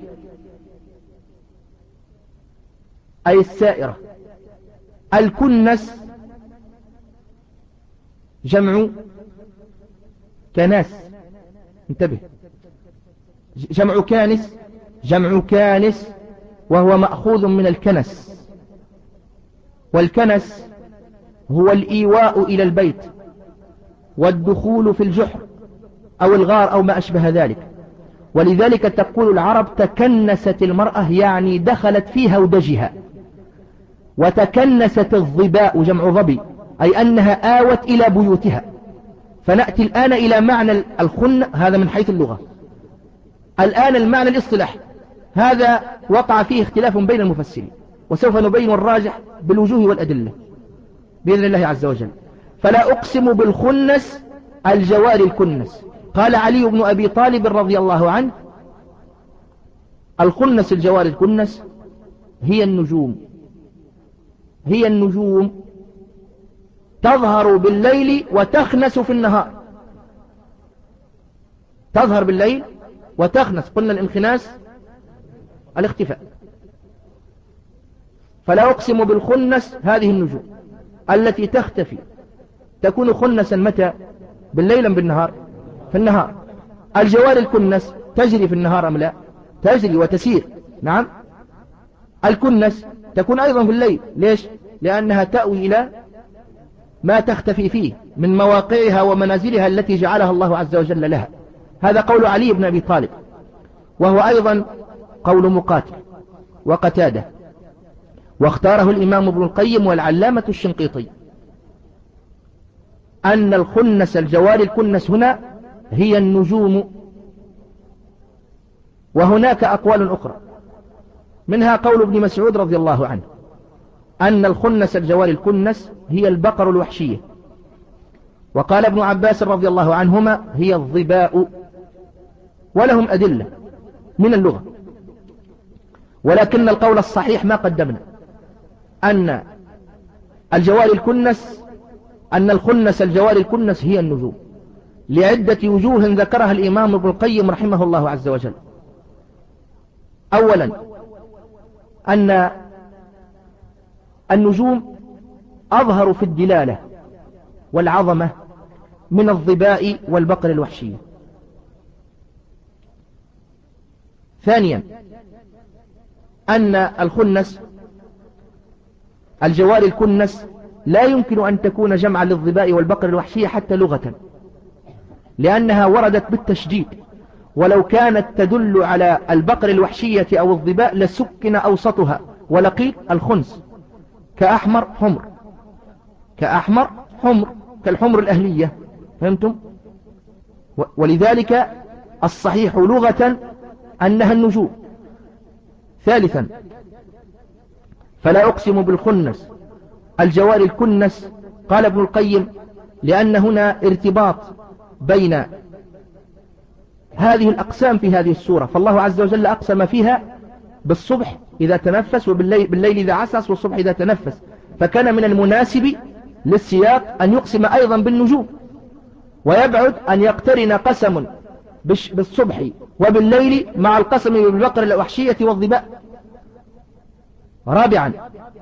أي السائرة. الكنس جمع كناس، انتبه، جمع كانس، جمع كانس، وهو مأخوذ من الكنس. والكنس هو الإيواء إلى البيت والدخول في الجحر أو الغار أو ما أشبه ذلك. ولذلك تقول العرب تكنست المرأة، يعني دخلت في هودجها. وتكنست الظباء جمع ظبي، أي أنها آوت إلى بيوتها. فنأتي الآن إلى معنى الخن، هذا من حيث اللغة. الآن المعنى الاصطلاحي، هذا وقع فيه اختلاف بين المفسرين، وسوف نبين الراجح بالوجوه والأدلة بإذن الله عز وجل. فلا أقسم بالخنس الجوار الكنس. قال علي بن أبي طالب رضي الله عنه: الخنس الجوار الكنس هي النجوم، هي النجوم تظهر بالليل وتخنس في النهار. تظهر بالليل وتخنس، قلنا الانخناس الاختفاء. فلا أقسم بالخنس، هذه النجوم التي تختفي، تكون خنسا متى؟ بالليل أم بالنهار؟ في النهار. الجوار الكنس تجري في النهار أم لا؟ تجري وتسير، نعم. الكنس تكون أيضا في الليل، ليش؟ لأنها تأوي إلى ما تختفي فيه من مواقعها ومنازلها التي جعلها الله عز وجل لها. هذا قول علي بن أبي طالب، وهو أيضا قول مقاتل وقتادة، واختاره الإمام ابن القيم والعلامة الشنقيطي، أن الخنس الجوار الكنس هنا هي النجوم. وهناك أقوال أخرى، منها قول ابن مسعود رضي الله عنه أن الخنس الجوار الكنس هي البقر الوحشية. وقال ابن عباس رضي الله عنهما هي الظباء. ولهم أدلة من اللغة، ولكن القول الصحيح ما قدمنا، أن الجوار الكنس، أن الخنس الجوار الكنس هي النجوم، لعدة وجوه ذكرها الإمام ابن القيم رحمه الله عز وجل. أولا، أن النجوم أظهر في الدلالة والعظمة من الظباء والبقر الوحشية. ثانيا، أن الخنس الجوار الكنس لا يمكن أن تكون جمعا للظباء والبقر الوحشية حتى لغة، لأنها وردت بالتشديد، ولو كانت تدل على البقر الوحشية أو الظباء لسكن أوسطها ولقيل الخنس، كأحمر حمر، كأحمر حمر، كالحمر الأهلية، فهمتم؟ ولذلك الصحيح لغة أنها النجوم. ثالثا، فلا أقسم بالخنس الجوار الكنس، قال ابن القيم لأن هنا ارتباط بين هذه الأقسام في هذه السورة. فالله عز وجل أقسم فيها بالصبح إذا تنفس، وبالليل بالليل إذا عسس، والصبح إذا تنفس، فكان من المناسب للسياق أن يقسم أيضا بالنجوم، ويبعد أن يقترن قسم بالصبح وبالليل مع القسم بالبقر الوحشية والظباء. رابعا،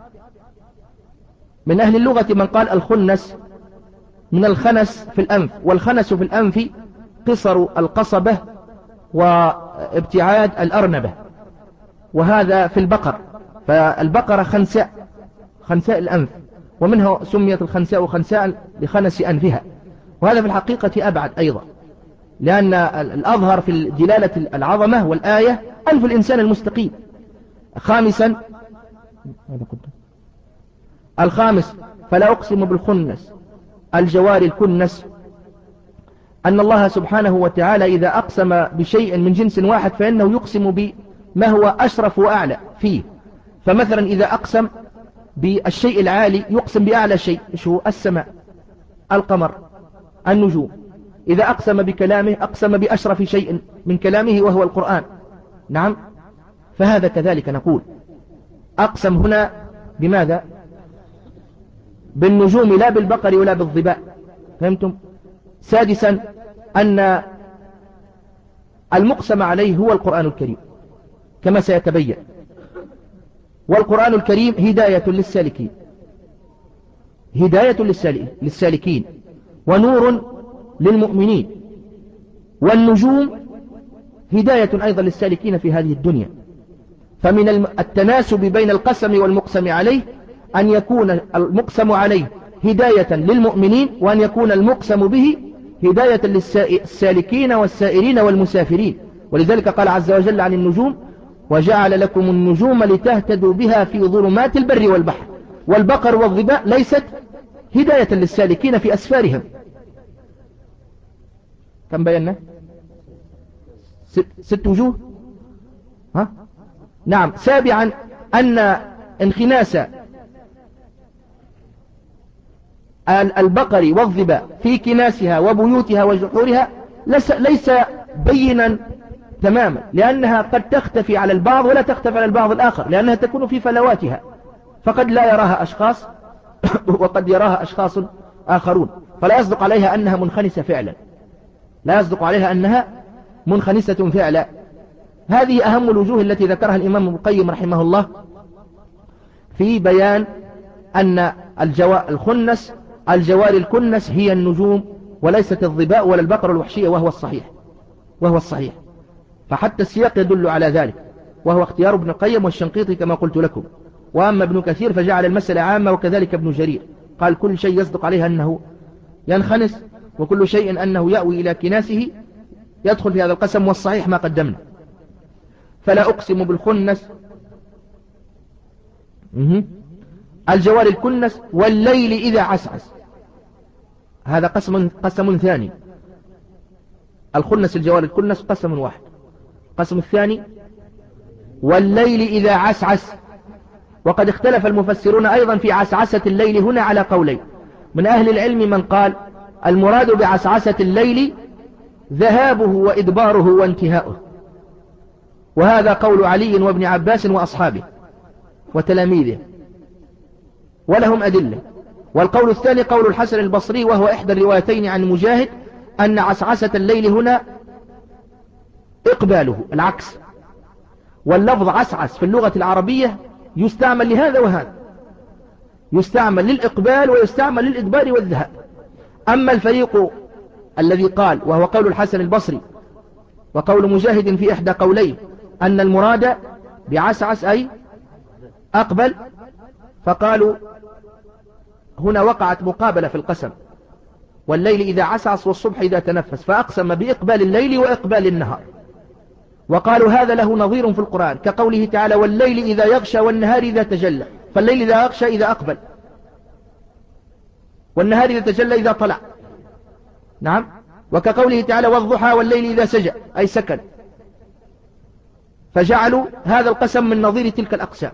من أهل اللغة من قال الخنس من الخنس في الأنف، والخنس في الأنف قصر القصبة وابتعاد الأرنبة، وهذا في البقر، فالبقرة خنساء، خنساء الأنف، ومنها سميت الخنساء خنساء لخنس أنفها، وهذا في الحقيقة أبعد أيضا، لأن الأظهر في دلالة العظمة والآية أنف الإنسان المستقيم. خامسا الخامس فلا أقسم بالخنس الجوار الكنس، أن الله سبحانه وتعالى إذا أقسم بشيء من جنس واحد فإنه يقسم بما هو أشرف وأعلى فيه. فمثلا إذا أقسم بالشيء العالي يقسم بأعلى شيء، شو السماء، القمر، النجوم. إذا أقسم بكلامه أقسم بأشرف شيء من كلامه وهو القرآن. نعم، فهذا كذلك نقول أقسم هنا بماذا؟ بالنجوم لا بالبقر ولا بالظباء. فهمتم؟ سادسا أن المقسم عليه هو القرآن الكريم كما سيتبين، والقرآن الكريم هداية للسالكين، هداية للسالكين ونور للمؤمنين، والنجوم هداية أيضا للسالكين في هذه الدنيا. فمن التناسب بين القسم والمقسم عليه أن يكون المقسم عليه هداية للمؤمنين، وأن يكون المقسم به هداية للسالكين والسائرين والمسافرين. ولذلك قال عز وجل عن النجوم: وجعل لكم النجوم لتهتدوا بها في ظلمات البر والبحر. والبقر والظباء ليست هداية للسالكين في أسفارهم. كم بينا؟ ست, ست وجوه. ها؟ نعم. سابعا أن انخناس البقر والظباء في كناسها وبيوتها وجحورها ليس بينا تماما، لأنها قد تختفي على البعض ولا تختفي على البعض الآخر، لأنها تكون في فلواتها، فقد لا يراها أشخاص وقد يراها أشخاص آخرون، فلا يصدق عليها أنها منخنسة فعلا، لا يصدق عليها أنها منخنسة فعلا. هذه أهم الوجوه التي ذكرها الإمام ابن القيم رحمه الله في بيان أن الجوا... الخنس الجوار الكنس هي النجوم وليست الظباء ولا البقر الوحشية، وهو الصحيح وهو الصحيح فحتى السياق يدل على ذلك، وهو اختيار ابن القيم والشنقيطي كما قلت لكم. وأما ابن كثير فجعل المسألة عامة، وكذلك ابن جرير قال كل شيء يصدق عليه أنه ينخنس، وكل شيء أنه يأوي إلى كناسه يدخل في هذا القسم، والصحيح ما قدمنا. فلا أقسم بالخنس الجوار الكنس والليل إذا عسعس، هذا قسم قسم ثاني. الخنس الجوار الكنس قسم واحد. قسم الثاني والليل إذا عسعس. وقد اختلف المفسرون أيضا في عسعسة الليل هنا على قولين. من أهل العلم من قال المراد بعسعسة الليل ذهابه وإدباره وانتهاؤه، وهذا قول علي وابن عباس وأصحابه وتلاميذه ولهم أدلة. والقول الثاني قول الحسن البصري، وهو إحدى الروايتين عن مجاهد، أن عسعسة الليل هنا إقباله العكس. واللفظ عسعس في اللغة العربية يستعمل لهذا وهذا، يستعمل للإقبال ويستعمل للإدبار والذهاب. أما الفريق الذي قال، وهو قول الحسن البصري وقول مجاهد في إحدى قوليه، أن المراد بعسعس أي أقبل، فقالوا هنا وقعت مقابلة في القسم، والليل إذا عسعس والصبح إذا تنفس، فأقسم بإقبال الليل وإقبال النهار. وقالوا هذا له نظير في القرآن كقوله تعالى والليل إذا يغشى والنهار إذا تجلى، فالليل إذا يغشى إذا أقبل، والنهار إذا تجلى إذا طلع. نعم. وكقوله تعالى والضحى والليل إذا سجى أي سكن. فجعلوا هذا القسم من نظير تلك الأقسام.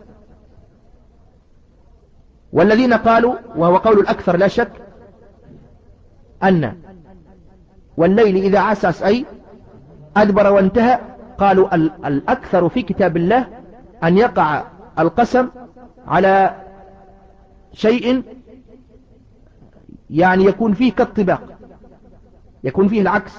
والذين قالوا، وهو قول الأكثر لا شك، أن والليل إذا عسعس أي أدبر وانتهى، قالوا الأكثر في كتاب الله أن يقع القسم على شيء يعني يكون فيه كالطباق، يكون فيه العكس.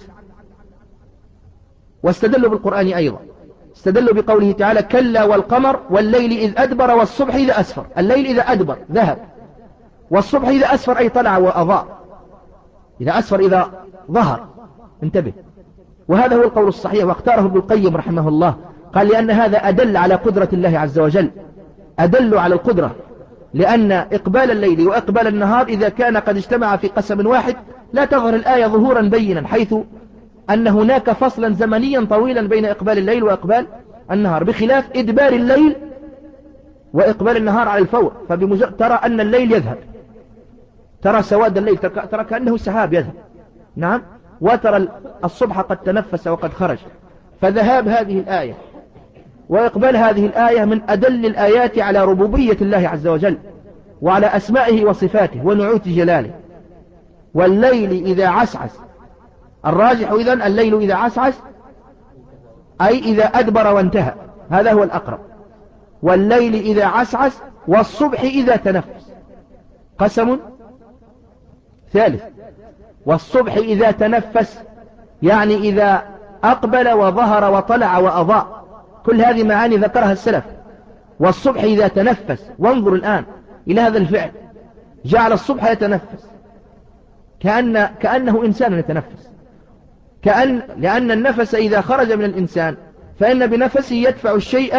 واستدلوا بالقرآن أيضا، استدلوا بقوله تعالى كلا والقمر والليل إذ أدبر والصبح إذا أسفر. الليل إذا أدبر ذهب، والصبح إذا أسفر أي طلع وأضاء، إذا أسفر إذا ظهر. انتبه. وهذا هو القول الصحيح، واختاره ابن القيم رحمه الله، قال لأن هذا أدل على قدرة الله عز وجل، أدل على القدرة، لأن إقبال الليل وإقبال النهار إذا كان قد اجتمع في قسم واحد لا تظهر الآية ظهورا بينا، حيث أن هناك فصلا زمنيا طويلا بين إقبال الليل وإقبال النهار، بخلاف إدبار الليل وإقبال النهار على الفور. فبمجرد ترى أن الليل يذهب، ترى سواد الليل، ترى كأنه سحاب يذهب، نعم، وترى الصبح قد تنفس وقد خرج. فذهاب هذه الآية وإقبال هذه الآية من أدل الآيات على ربوبية الله عز وجل وعلى أسمائه وصفاته ونعوت جلاله. والليل إذا عسعس، الراجح إذن الليل إذا عسعس أي إذا أدبر وانتهى، هذا هو الأقرب. والليل إذا عسعس والصبح إذا تنفس، قسم ثالث. والصبح إذا تنفس يعني إذا أقبل وظهر وطلع وأضاء، كل هذه معاني ذكرها السلف. والصبح إذا تنفس، وانظر الآن إلى هذا الفعل، جعل الصبح يتنفس كأن كأنه إنسان يتنفس، كأن لأن النفس إذا خرج من الإنسان فإن بنفسه يدفع الشيء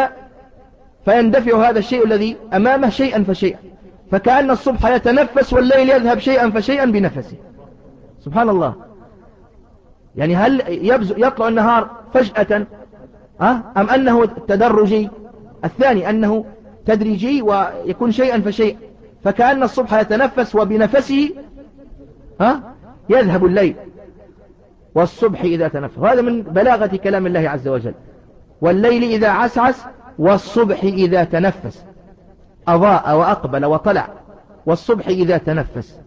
فيندفع هذا الشيء الذي أمامه شيئا فشيئا، فكأن الصبح يتنفس والليل يذهب شيئا فشيئا بنفسه. سبحان الله. يعني هل يطلع النهار فجأة أه؟ أم أنه تدرجي؟ الثاني أنه تدريجي ويكون شيئا فشيئا، فكأن الصبح يتنفس وبنفسه أه؟ يذهب الليل. والصبح إذا تنفس، هذا من بلاغة كلام الله عز وجل. والليل إذا عسعس والصبح إذا تنفس، أضاء وأقبل وطلع. والصبح إذا تنفس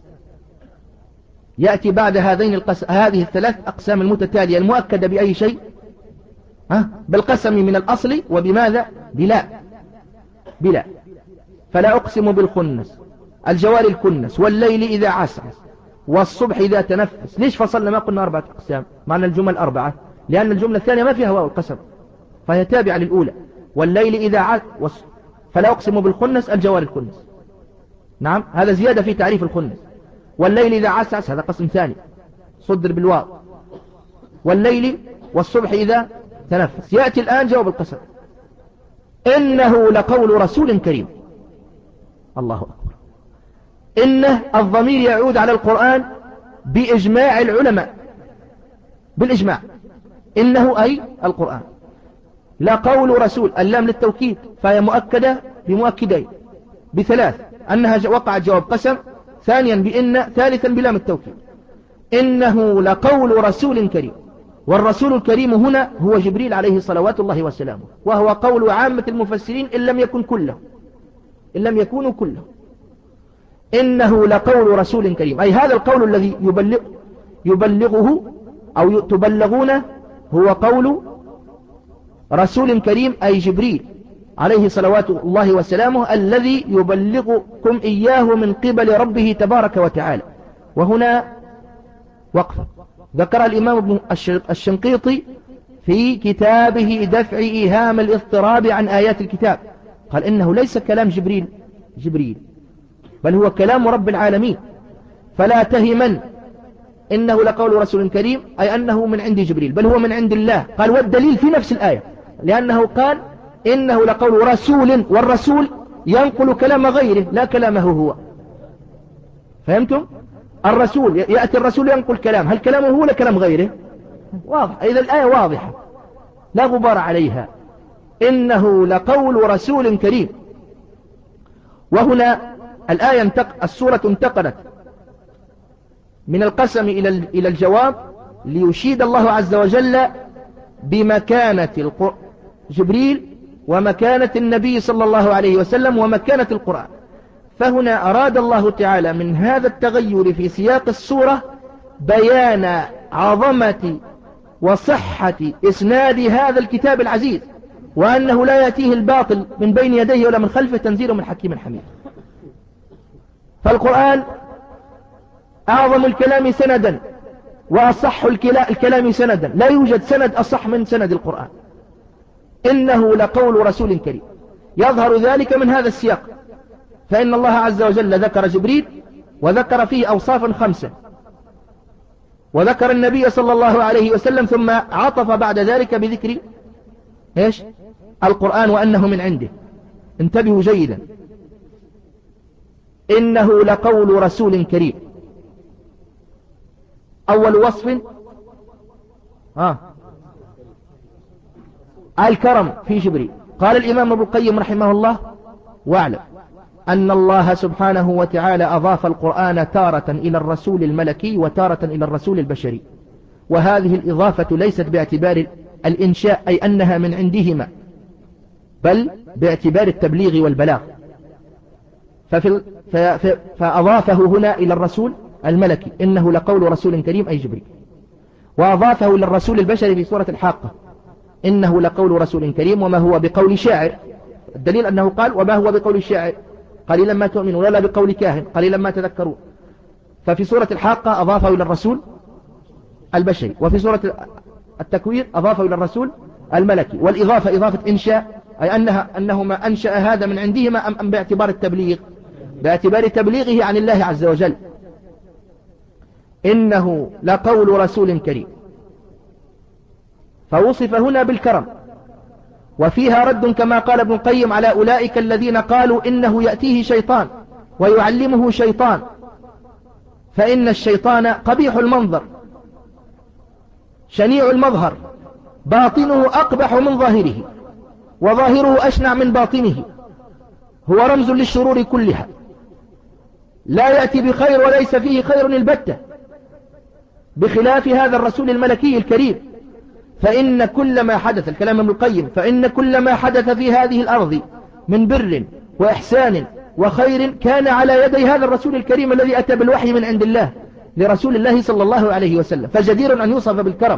يأتي بعد هذين القس... هذه الثلاث أقسام المتتالية المؤكدة بأي شيء؟ ها؟ بالقسم من الأصل. وبماذا؟ بلا بلا. فلا أقسم بالخنس، الجوار الكنس، والليل إذا عسعس، والصبح إذا تنفس. ليش فصلنا ما قلنا أربعة أقسام معنى الجمل أربعة؟ لأن الجملة الثانية ما فيها واو القسم فهي تابعة للأولى. والليل إذا عسعس وص... فلا أقسم بالخنس الجوار الكنس، نعم، هذا زيادة في تعريف الخنس. والليل إذا عسعس هذا قسم ثاني صدر بالواو. والليل والصبح إذا تنفس. يأتي الآن جواب القسم: إنه لقول رسول كريم. الله أكبر. إنه الضمير يعود على القرآن بإجماع العلماء، بالإجماع. إنه أي القرآن. لقول رسول، اللام للتوكيد فهي مؤكدة بمؤكدين بثلاث: أنها وقعت جواب قسم، ثانيا بإن، ثالثا بلام التوكيد. إنه لقول رسول كريم. والرسول الكريم هنا هو جبريل عليه صلوات الله وسلامه، وهو قول عامة المفسرين إن لم يكن كله، إن لم يكونوا كله. إنه لقول رسول كريم، أي هذا القول الذي يبلغ يبلغه أو تبلغونه هو قول رسول كريم، أي جبريل عليه صلوات الله وسلامه الذي يبلغكم إياه من قبل ربه تبارك وتعالى. وهنا وقفة ذكر الإمام ابن الشنقيطي في كتابه دفع إيهام الاضطراب عن آيات الكتاب، قال إنه ليس كلام جبريل جبريل بل هو كلام رب العالمين، فلا تهمن إنه لقول رسول كريم أي أنه من عند جبريل، بل هو من عند الله. قال والدليل في نفس الآية، لأنه قال إنه لقول رسول، والرسول ينقل كلام غيره لا كلامه هو. فهمتم؟ الرسول يأتي الرسول ينقل كلام، هل كلامه هو ولا كلام غيره؟ واضح. إذا الآية واضحة لا غبار عليها. إنه لقول رسول كريم. وهنا الآية انتق... السورة انتقلت من القسم إلى إلى الجواب ليشيد الله عز وجل بمكانة الق... جبريل ومكانة النبي صلى الله عليه وسلم ومكانة القرآن. فهنا أراد الله تعالى من هذا التغير في سياق السورة بيان عظمة وصحة إسناد هذا الكتاب العزيز، وأنه لا يأتيه الباطل من بين يديه ولا من خلفه، تنزيل من حكيم حميد. فالقرآن أعظم الكلام سندا وأصح الكلام سندا، لا يوجد سند أصح من سند القرآن. إنه لقول رسول كريم. يظهر ذلك من هذا السياق، فإن الله عز وجل ذكر جبريل وذكر فيه أوصافا خمسة، وذكر النبي صلى الله عليه وسلم، ثم عطف بعد ذلك بذكر إيش؟ القرآن وأنه من عنده. انتبهوا جيدا. إنه لقول رسول كريم. أول وصف آه. الكرم في جبريل. قال الإمام ابن القيم رحمه الله: واعلم أن الله سبحانه وتعالى أضاف القرآن تارة إلى الرسول الملكي وتارة إلى الرسول البشري، وهذه الإضافة ليست باعتبار الإنشاء أي أنها من عندهما، بل باعتبار التبليغ والبلاغ. ففي فأضافه هنا إلى الرسول الملكي إنه لقول رسول كريم أي جبريل، وأضافه إلى الرسول البشري في سورة الحاقة إنه لقول رسول كريم وما هو بقول شاعر. الدليل أنه قال وما هو بقول شاعر قليلا ما تؤمنون ولا بقول كاهن قليلا ما تذكرون. ففي سورة الحاقة أضافه إلى الرسول البشري، وفي سورة التكوير أضافه إلى الرسول الملكي. والإضافة إضافة إنشاء أي أنها أنه ما أنشأ هذا من عندهما أم, أم باعتبار التبليغ؟ باعتبار تبليغه عن الله عز وجل. إنه لقول رسول كريم، فوصف هنا بالكرم، وفيها رد كما قال ابن القيم على أولئك الذين قالوا إنه يأتيه شيطان ويعلمه شيطان، فإن الشيطان قبيح المنظر شنيع المظهر، باطنه أقبح من ظاهره وظاهره أشنع من باطنه، هو رمز للشرور كلها، لا يأتي بخير وليس فيه خير البتة، بخلاف هذا الرسول الملكي الكريم. فإن كل ما حدث، الكلام ابن القيم، فإن كل ما حدث في هذه الأرض من بر وإحسان وخير كان على يدي هذا الرسول الكريم الذي أتى بالوحي من عند الله لرسول الله صلى الله عليه وسلم، فجدير أن يوصف بالكرم.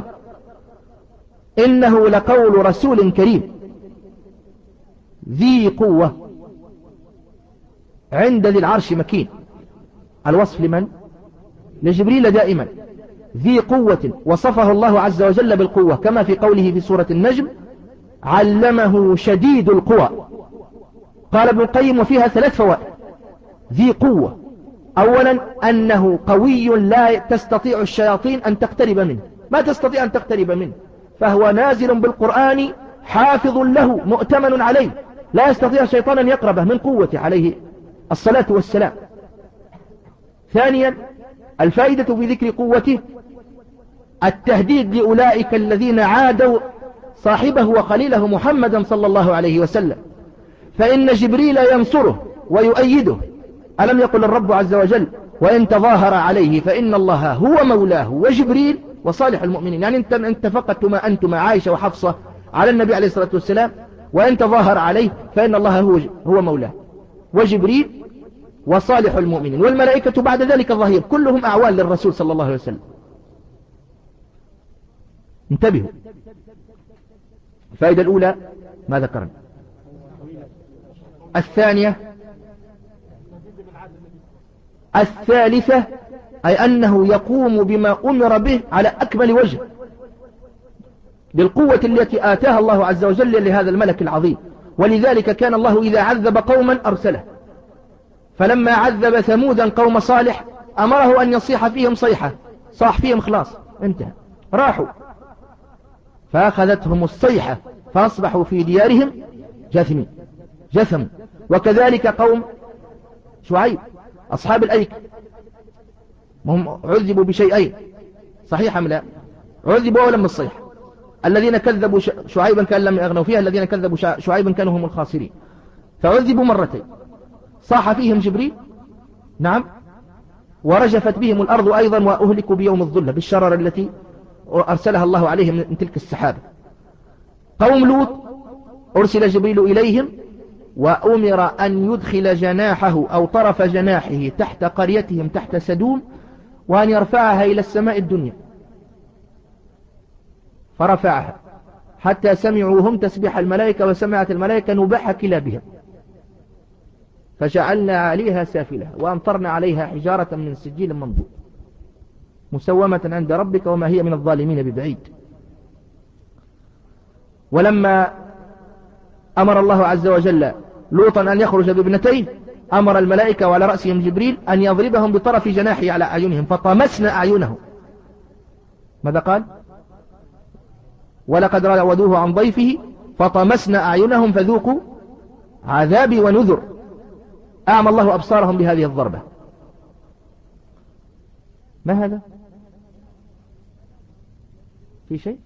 إنه لقول رسول كريم ذي قوة عند ذي العرش مكين. الوصف لمن؟ لجبريل دائما. ذي قوة وصفه الله عز وجل بالقوة كما في قوله في سورة النجم: علمه شديد القوى. قال ابن القيم وفيها ثلاث فوائد. ذي قوة، أولا أنه قوي لا تستطيع الشياطين أن تقترب منه، ما تستطيع أن تقترب منه، فهو نازل بالقرآن حافظ له مؤتمن عليه، لا يستطيع الشيطان أن يقربه من قوته عليه الصلاة والسلام. ثانيا الفائدة في ذكر قوته التهديد لأولئك الذين عادوا صاحبه وخليله محمدا صلى الله عليه وسلم، فإن جبريل ينصره ويؤيده. ألم يقل الرب عز وجل: وإن تظاهر عليه فإن الله هو مولاه وجبريل وصالح المؤمنين. يعني انت, انت فقط ما أنتم عائشة وحفصة على النبي عليه الصلاة والسلام، وإن تظاهر عليه فإن الله هو, هو مولاه وجبريل وصالح المؤمنين والملائكة بعد ذلك الظهير، كلهم أعوان للرسول صلى الله عليه وسلم. انتبهوا. الفائدة الأولى ما ذكرنا. الثانية الثالثة أي أنه يقوم بما أمر به على أكمل وجه بالقوة التي آتاها الله عز وجل لهذا الملك العظيم. ولذلك كان الله إذا عذب قوما أرسله، فلما عذب ثمودا قوم صالح أمره أن يصيح فيهم صيحة، صاح فيهم خلاص انتهى، راحوا، فأخذتهم الصيحة فأصبحوا في ديارهم جاثمين جثم. وكذلك قوم شعيب أصحاب الأيك، هم عذبوا بشيئين، صحيح أم لا؟ عذبوا أولا من الصيحة. الذين كذبوا شعيبا كان لم يغنوا فيها، الذين كذبوا شعيبا كانوا هم الخاسرين، فعذبوا مرتين. صاح فيهم جبريل، نعم، ورجفت بهم الأرض أيضا، وأهلكوا بيوم الظلة بالشرر التي أرسلها الله عليهم من تلك السحابة. قوم لوط أرسل جبريل إليهم وأمر أن يدخل جناحه أو طرف جناحه تحت قريتهم تحت سدوم، وأن يرفعها إلى السماء الدنيا، فرفعها حتى سمعوا هم تسبيح الملائكة، وسمعت الملائكة نباح كلابهم، فجعلنا عليها سافلها وأمطرنا عليها حجارة من سجيل منضود مسومة عند ربك وما هي من الظالمين ببعيد. ولما أمر الله عز وجل لوطا أن يخرج بابنتين، أمر الملائكة وعلى رأسهم جبريل أن يضربهم بطرف جناحه على أعينهم فطمسنا أعينهم. ماذا قال؟ ولقد راودوه عن ضيفه فطمسنا أعينهم فذوقوا عذابي ونذر. أعمى الله أبصارهم بهذه الضربة. ما هذا؟ في شيء؟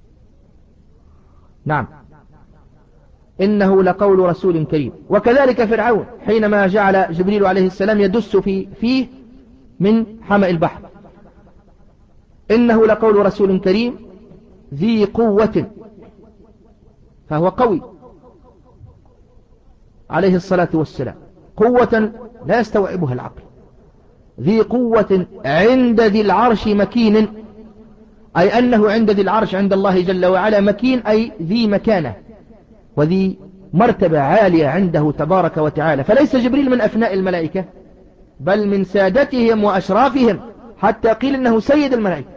نعم، إنه لقول رسول كريم. وكذلك فرعون حينما جعل جبريل عليه السلام يدس في فيه من حمأ البحر، إنه لقول رسول كريم ذي قوة، فهو قوي عليه الصلاة والسلام، قوة لا يستوعبها العقل. ذي قوة عند ذي العرش مكين، أي أنه عند ذي العرش عند الله جل وعلا مكين، أي ذي مكانة وذي مرتبة عالية عنده تبارك وتعالى. فليس جبريل من أفناء الملائكة، بل من سادتهم وأشرافهم، حتى قيل إنه سيد الملائكة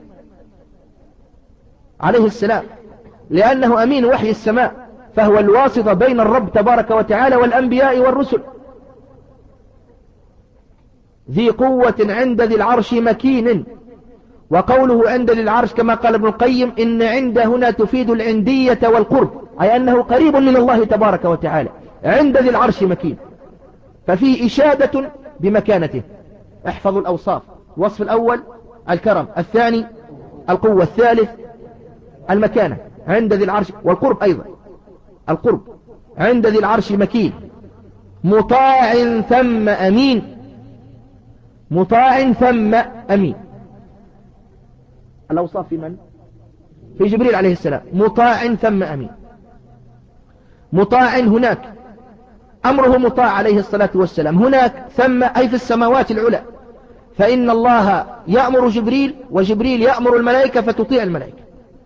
عليه السلام، لأنه أمين وحي السماء، فهو الواسطة بين الرب تبارك وتعالى والأنبياء والرسل. ذي قوة عند ذي العرش مكين. وقوله عند ذي العرش كما قال ابن القيم إن عند هنا تفيد العندية والقرب، أي أنه قريب من الله تبارك وتعالى. عند ذي العرش مكين، ففيه إشادة بمكانته. احفظوا الأوصاف: الوصف الأول الكرم، الثاني القوة، الثالث المكانة عند ذي العرش، والقرب أيضا القرب. عند ذي العرش مكين مطاع ثم أمين، مطاع ثم أمين. الأوصاف في من؟ في جبريل عليه السلام، مطاع ثم أمين. مطاع هناك، أمره مطاع عليه الصلاة والسلام، هناك ثم أي في السماوات العلى، فإن الله يأمر جبريل وجبريل يأمر الملائكة فتطيع الملائكة.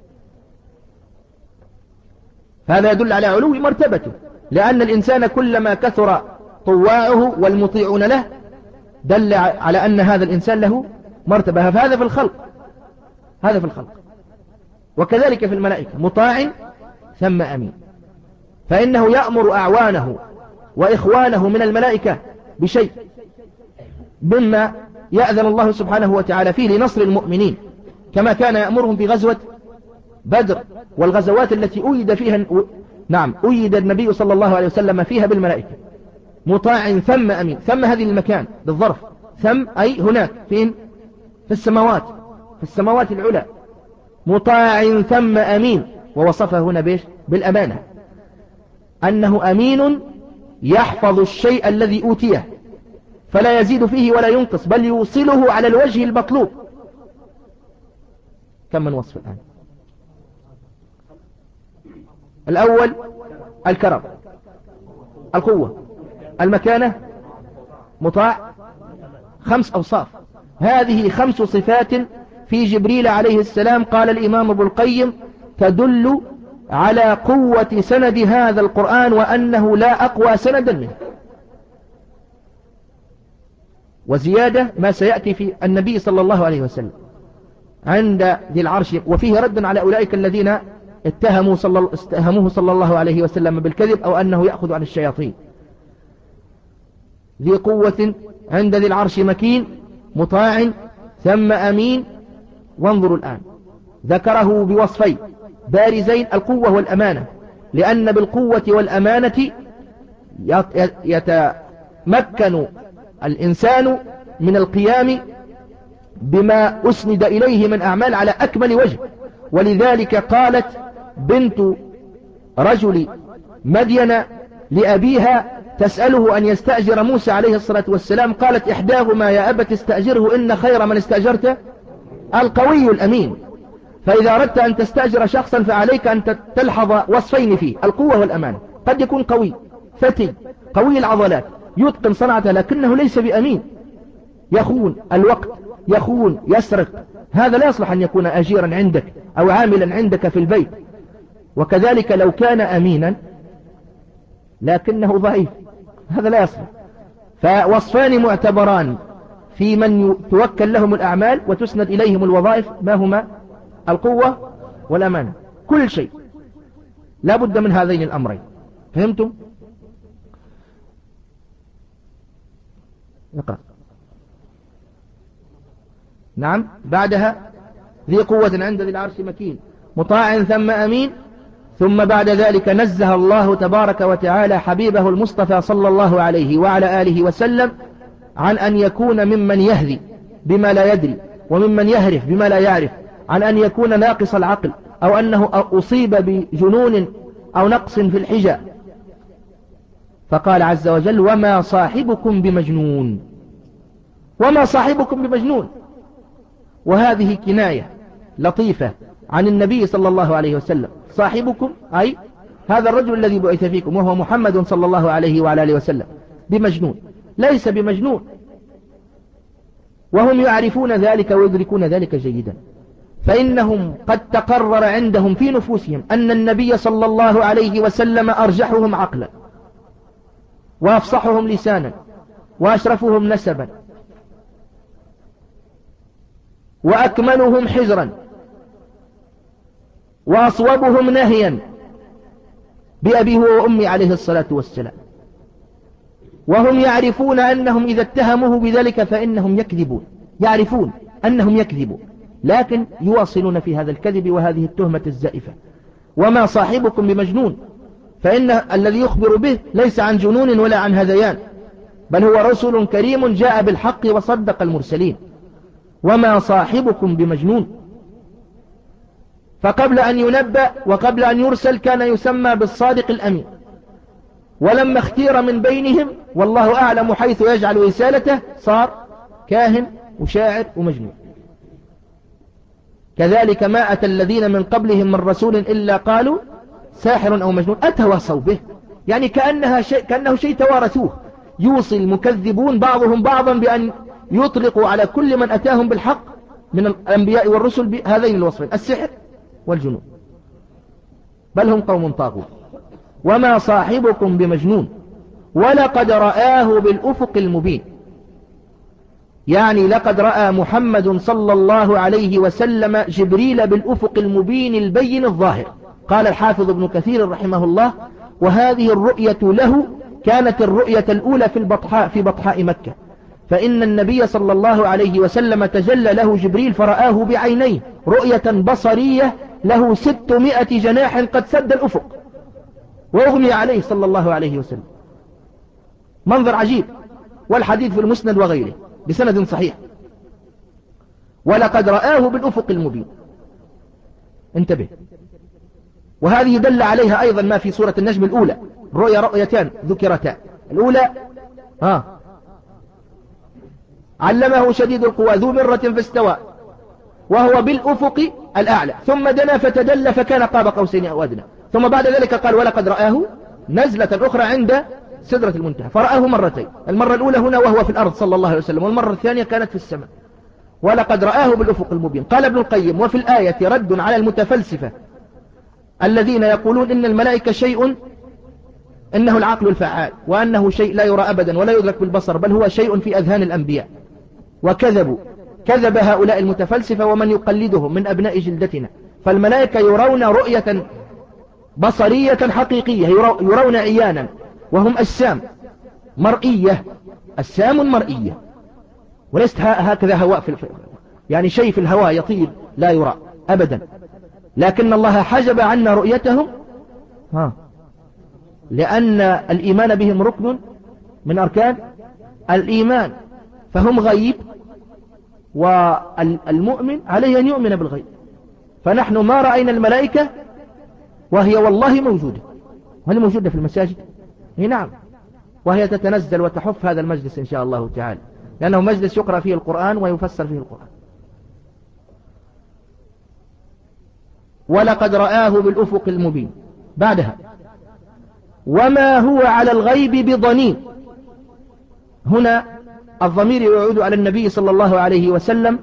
هذا يدل على علو مرتبته، لأن الإنسان كلما كثر طواعه والمطيعون له دل على أن هذا الإنسان له مرتبة. فهذا في الخلق، هذا في الخلق. وكذلك في الملائكة مطاع ثم أمين، فإنه يأمر أعوانه وإخوانه من الملائكة بشيء مما يأذن الله سبحانه وتعالى فيه لنصر المؤمنين، كما كان يأمرهم في غزوة بدر والغزوات التي أيد فيها نعم أيد النبي صلى الله عليه وسلم فيها بالملائكة. مطاع ثم أمين، ثم هذه المكان بالظرف، ثم أي هناك فين؟ في السماوات، في السماوات العلى. مطاع ثم أمين، ووصفه هنا بيش؟ بالأمانة، أنه أمين يحفظ الشيء الذي أوتيه فلا يزيد فيه ولا ينقص، بل يوصله على الوجه المطلوب. كم من وصف الآن؟ الأول الكرم، القوة، المكانة، مطاع، خمس أوصاف. هذه خمس صفات في جبريل عليه السلام. قال الإمام ابن القيم تدل على قوة سند هذا القرآن وأنه لا أقوى سندا منه. وزيادة ما سيأتي في النبي صلى الله عليه وسلم عند ذي العرش، وفيه رد على أولئك الذين اتهموا صلى اتهموه صلى الله عليه وسلم بالكذب أو أنه يأخذ عن الشياطين. ذي قوة عند ذي العرش مكين مطاع ثم أمين. وانظروا الآن، ذكره بوصفين بارزين: القوة والأمانة، لأن بالقوة والأمانة يتمكن الإنسان من القيام بما أسند إليه من أعمال على أكمل وجه. ولذلك قالت بنت رجل مدين لأبيها تسأله أن يستأجر موسى عليه الصلاة والسلام، قالت إحداهما: يا أبت استأجره إن خير من استأجرت القوي الأمين. فإذا أردت أن تستأجر شخصا فعليك أن تلحظ وصفين فيه: القوة والأمانة. قد يكون قوي فتي قوي العضلات يتقن صنعته، لكنه ليس بأمين، يخون الوقت، يخون، يسرق. هذا لا يصلح أن يكون أجيرا عندك أو عاملا عندك في البيت. وكذلك لو كان أمينا لكنه ضعيف، هذا لا يصلح. فوصفان معتبران في من توكل لهم الأعمال وتسند إليهم الوظائف، ما هما؟ القوة والأمانة. كل شيء لا بد من هذين الأمرين. فهمتم؟ اقرأ. نعم، بعدها ذي قوة عند ذي العرش مكين مطاع ثم أمين. ثم بعد ذلك نزه الله تبارك وتعالى حبيبه المصطفى صلى الله عليه وعلى آله وسلم عن أن يكون ممن يهذي بما لا يدري، وممن يهرف بما لا يعرف، عن أن يكون ناقص العقل، أو أنه أصيب بجنون أو نقص في الحجة. فقال عز وجل وما صاحبكم بمجنون، وما صاحبكم بمجنون. وهذه كناية لطيفة عن النبي صلى الله عليه وسلم. صاحبكم أي هذا الرجل الذي بعث فيكم وهو محمد صلى الله عليه وعلى آله وسلم بمجنون، ليس بمجنون، وهم يعرفون ذلك ويدركون ذلك جيدا، فإنهم قد تقرر عندهم في نفوسهم أن النبي صلى الله عليه وسلم أرجحهم عقلا وأفصحهم لسانا وأشرفهم نسبا وأكملهم حجرا وأصوبهم نهيا بأبيه وأمي عليه الصلاة والسلام. وهم يعرفون أنهم إذا اتهموه بذلك فإنهم يكذبون، يعرفون أنهم يكذبون، لكن يواصلون في هذا الكذب وهذه التهمة الزائفة. وما صاحبكم بمجنون، فإن الذي يخبر به ليس عن جنون ولا عن هذيان، بل هو رسول كريم جاء بالحق وصدق المرسلين. وما صاحبكم بمجنون. فقبل أن ينبأ وقبل أن يرسل كان يسمى بالصادق الأمين، ولما اختير من بينهم والله أعلم حيث يجعل رسالته صار كاهن وشاعر ومجنون. كذلك ما أتى الذين من قبلهم من رسول إلا قالوا ساحر أو مجنون أتواصوا به، يعني كأنها شيء كأنه شيء توارثوه. يوصي المكذبون بعضهم بعضا بأن يطلقوا على كل من أتاهم بالحق من الأنبياء والرسل بهذين الوصفين السحر والجنون، بل هم قوم طاغون. وما صاحبكم بمجنون ولقد رآه بالأفق المبين، يعني لقد رأى محمد صلى الله عليه وسلم جبريل بالأفق المبين البين الظاهر. قال الحافظ ابن كثير رحمه الله وهذه الرؤية له كانت الرؤية الأولى في البطحاء في بطحاء مكة، فإن النبي صلى الله عليه وسلم تجلى له جبريل فرآه بعينيه رؤية بصرية له ستمائة جناح قد سد الأفق وأغمي عليه صلى الله عليه وسلم. منظر عجيب، والحديث في المسند وغيره بسند صحيح. ولقد رآه بالأفق المبين، انتبه. وهذه دل عليها أيضا ما في سورة النجم الأولى، رؤيا رؤيتان ذكرتان. الأولى ها علمه شديد القوى ذو مرة فاستوى وهو بالأفق الأعلى ثم دنا فتدلى فكان قاب قوسين أو أدنى، ثم بعد ذلك قال ولقد رآه نزلة أخرى عند سدرة المنتهى، فرآه مرتين، المرة الأولى هنا وهو في الأرض صلى الله عليه وسلم، والمرة الثانية كانت في السماء. ولقد رآه بالأفق المبين. قال ابن القيم وفي الآية رد على المتفلسفة الذين يقولون إن الملائكة شيء إنه العقل الفعال، وأنه شيء لا يرى أبدا ولا يدرك بالبصر، بل هو شيء في أذهان الأنبياء، وكذبوا. كذب هؤلاء المتفلسفة ومن يقلدهم من أبناء جلدتنا. فالملائكة يرون رؤية بصرية حقيقية، يرون عيانا، وهم أجسام مرئية، أجسام مرئية، وليست هكذا هواء في الفئة. يعني شيء في الهواء يطير لا يرى أبدا، لكن الله حجب عنا رؤيتهم ها لأن الإيمان بهم ركن من أركان الإيمان، فهم غيب، والمؤمن عليه أن يؤمن بالغيب. فنحن ما رأينا الملائكة وهي والله موجودة، وهي موجودة في المساجد، نعم، وهي تتنزل وتحف هذا المجلس إن شاء الله تعالى، لأنه مجلس يقرأ فيه القرآن ويفسر فيه القرآن. ولقد رآه بالأفق المبين. بعدها وما هو على الغيب بضنين. هنا الضمير يعود على النبي صلى الله عليه وسلم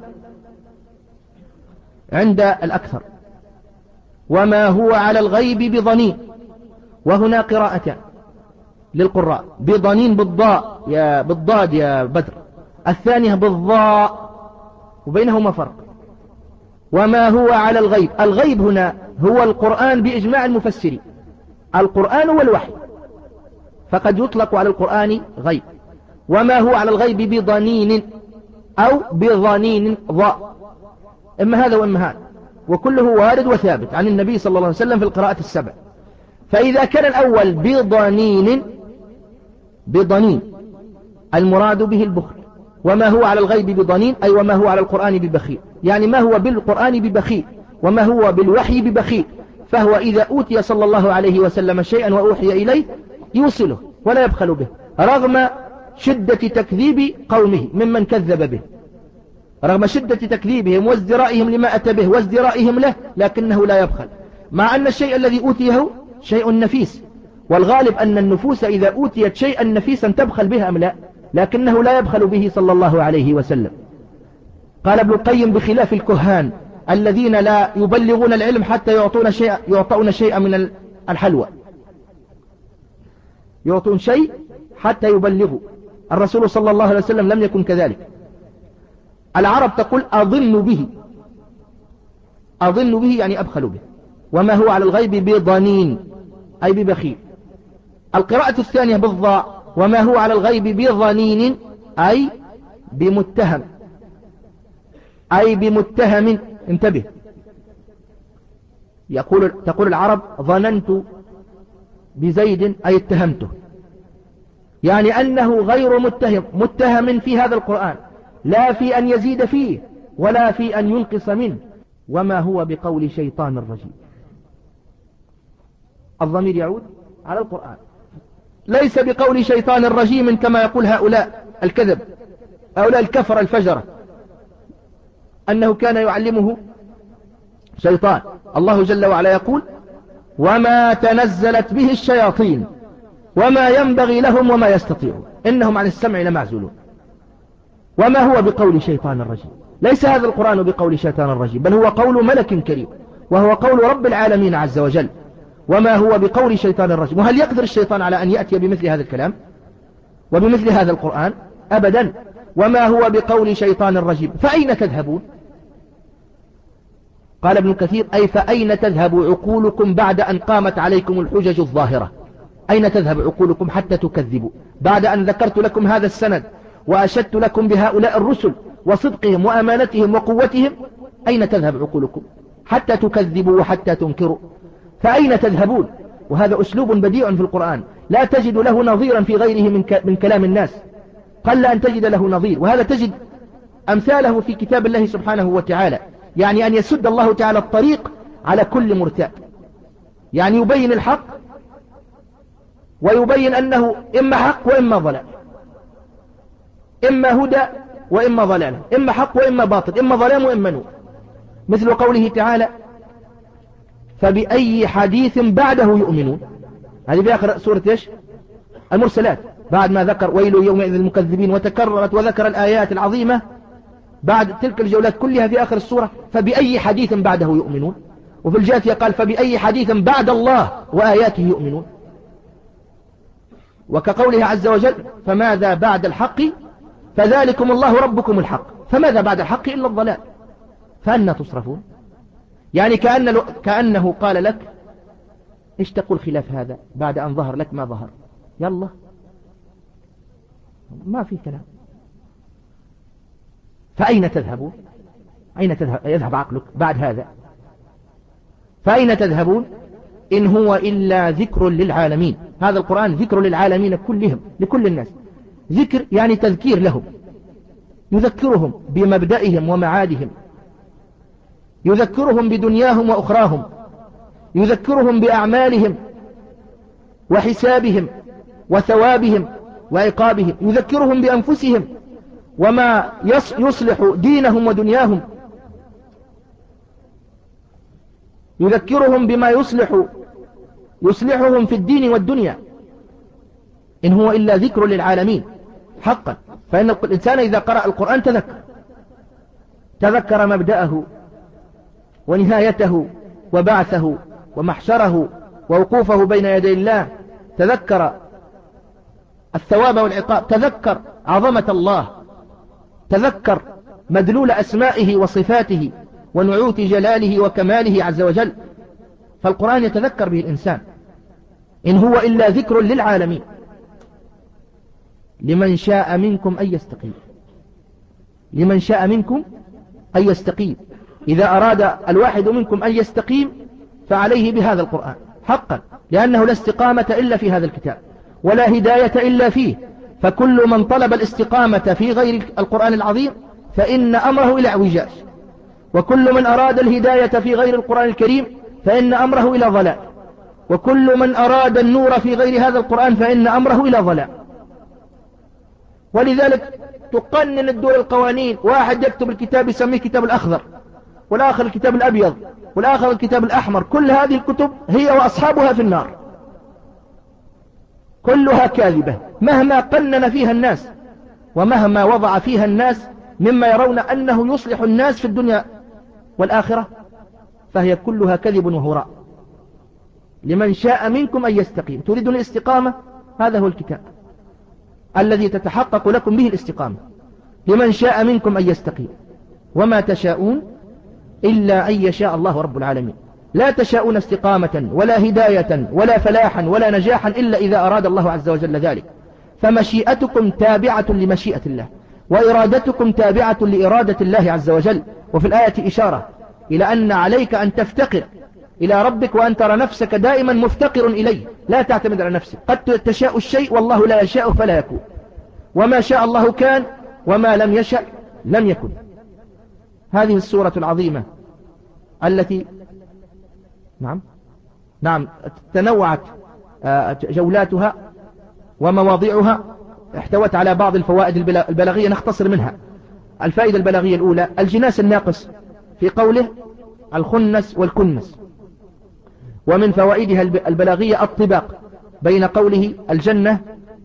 عند الأكثر. وما هو على الغيب بضنين، وهنا قراءتان للقراء، بضنين بالضاء يا بالضاد يا بدر، الثانية بالضاء، وبينهما فرق. وما هو على الغيب، الغيب هنا هو القرآن بإجماع المفسرين، القرآن والوحي، فقد يطلق على القرآن غيب. وما هو على الغيب بضنين أو بضنين ضاء، إما هذا وإما هذا، وكله وارد وثابت عن النبي صلى الله عليه وسلم في القراءة السبع. فإذا كان الأول بضنين، بضنين المراد به البخل. وما هو على الغيب بضنين أي وما هو على القرآن ببخيل، يعني ما هو بالقرآن ببخيل وما هو بالوحي ببخيل، فهو إذا أوتي صلى الله عليه وسلم شيئا وأوحي إليه يوصله ولا يبخل به، رغم شدة تكذيب قومه ممن كذب به، رغم شدة تكذيبهم وازدرائهم لما أتى به وازدرائهم له، لكنه لا يبخل، مع أن الشيء الذي أوتيه شيء نفيس، والغالب أن النفوس إذا أوتيت شيئا نفيسا تبخل به أم لا، لكنه لا يبخل به صلى الله عليه وسلم. قال ابن القيم: بخلاف الكهان الذين لا يبلغون العلم حتى يعطون شيء يعطون شيئا من الحلوى، يعطون شيء حتى يبلغوا. الرسول صلى الله عليه وسلم لم يكن كذلك. العرب تقول أظن به، أظن به يعني أبخل به، وما هو على الغيب بضنين أي ببخيل. القراءة الثانية بالضاء: وما هو على الغيب بضنين أي بمتهم، أي بمتهم. انتبه، يقول تقول العرب: ظننت بزيد أي اتهمته، يعني أنه غير متهم، متهم في هذا القرآن، لا في أن يزيد فيه ولا في أن ينقص منه. وما هو بقول شيطان الرجيم. الضمير يعود على القرآن، ليس بقول شيطان الرجيم كما يقول هؤلاء الكذب، هؤلاء الكفر الفجرة، أنه كان يعلمه شيطان. الله جل وعلا يقول: وما تنزلت به الشياطين وما ينبغي لهم وما يستطيعون إنهم عن السمع لمعزولون. وما هو بقول شيطان الرجيم، ليس هذا القرآن بقول شيطان الرجيم، بل هو قول ملك كريم، وهو قول رب العالمين عز وجل. وما هو بقول شيطان الرجيم. وهل يقدر الشيطان على أن يأتي بمثل هذا الكلام وبمثل هذا القرآن؟ أبدا. وما هو بقول شيطان الرجيم. فأين تذهبون؟ قال ابن كثير: أي فأين تذهب عقولكم بعد أن قامت عليكم الحجج الظاهرة؟ أين تذهب عقولكم حتى تكذبوا بعد أن ذكرت لكم هذا السند وأشدت لكم بهؤلاء الرسل وصدقهم وأمانتهم وقوتهم؟ أين تذهب عقولكم حتى تكذبوا وحتى تنكروا؟ فأين تذهبون؟ وهذا أسلوب بديع في القرآن لا تجد له نظيرا في غيره من, من كلام الناس، قل أن تجد له نظير، وهذا تجد أمثاله في كتاب الله سبحانه وتعالى. يعني أن يسد الله تعالى الطريق على كل مرتاب، يعني يبين الحق ويبين أنه إما حق وإما ضلال، إما هدى وإما ضلال، إما حق وإما باطل، إما ظلام وإما نور. مثل قوله تعالى: فبأي حديث بعده يؤمنون. هذه في آخر سورة إيش؟ المرسلات، بعد ما ذكر ويل يومئذ للمكذبين وتكررت وذكر الآيات العظيمة بعد تلك الجولات كلها في آخر السورة: فبأي حديث بعده يؤمنون. وفي الجاثية قال: فبأي حديث بعد الله وآياته يؤمنون. وكقوله عز وجل: فماذا بعد الحق فذلكم الله ربكم الحق. فماذا بعد الحق إلا الضلال، فأنا تصرفون؟ يعني كأن كأنه قال لك: إيش تقول خلاف هذا بعد أن ظهر لك ما ظهر؟ يلا ما في كلام. فأين تذهبون؟ أين تذهب يذهب عقلك بعد هذا؟ فأين تذهبون إن هو إلا ذكر للعالمين. هذا القرآن ذكر للعالمين كلهم، لكل الناس. ذكر يعني تذكير لهم، يذكرهم بمبدئهم ومعادهم، يذكرهم بدنياهم وأخراهم، يذكرهم بأعمالهم وحسابهم وثوابهم وعقابهم، يذكرهم بأنفسهم وما يصلح دينهم ودنياهم، يذكرهم بما يصلح يصلحهم في الدين والدنيا. إن هو إلا ذكر للعالمين حقا. فإن الإنسان إذا قرأ القرآن تذكر تذكر مبدأه ونهايته وبعثه ومحشره ووقوفه بين يدي الله، تذكر الثواب والعقاب، تذكر عظمة الله، تذكر مدلول أسمائه وصفاته ونعوت جلاله وكماله عز وجل. فالقرآن يتذكر به الإنسان. إن هو إلا ذكر للعالمين لمن شاء منكم أن يستقيم، لمن شاء منكم أن يستقيم. إذا أراد الواحد منكم أن يستقيم فعليه بهذا القرآن حقا، لأنه لا استقامة إلا في هذا الكتاب ولا هداية إلا فيه. فكل من طلب الاستقامة في غير القرآن العظيم فإن أمره إلى اعوجاج، وكل من أراد الهداية في غير القرآن الكريم فإن أمره إلى ضلال، وكل من أراد النور في غير هذا القرآن فإن أمره إلى ضلال. ولذلك تقنن الدول القوانين، واحد يكتب الكتاب يسميه كتاب الأخضر، والآخر الكتاب الأبيض، والآخر الكتاب الأحمر. كل هذه الكتب هي وأصحابها في النار، كلها كاذبة مهما قنن فيها الناس ومهما وضع فيها الناس مما يرون أنه يصلح الناس في الدنيا والآخرة، فهي كلها كذب وهراء. لمن شاء منكم أن يستقيم. تريدون الاستقامة؟ هذا هو الكتاب الذي تتحقق لكم به الاستقامة. لمن شاء منكم أن يستقيم وما تشاءون إلا أن يشاء الله رب العالمين. لا تشاءون استقامة ولا هداية ولا فلاحا ولا نجاحا إلا إذا أراد الله عز وجل ذلك. فمشيئتكم تابعة لمشيئة الله، وإرادتكم تابعة لإرادة الله عز وجل. وفي الآية إشارة إلى أن عليك أن تفتقر إلى ربك وأن ترى نفسك دائما مفتقر إليه، لا تعتمد على نفسك. قد تشاء الشيء والله لا يشاء فلا يكون، وما شاء الله كان وما لم يشأ لم يكن. هذه السورة العظيمة التي نعم نعم تنوعت جولاتها ومواضيعها، احتوت على بعض الفوائد البلاغية نختصر منها. الفائدة البلاغية الأولى الجناس الناقص في قوله الخنس والكنس. ومن فوائدها البلاغية الطباق بين قوله الجنة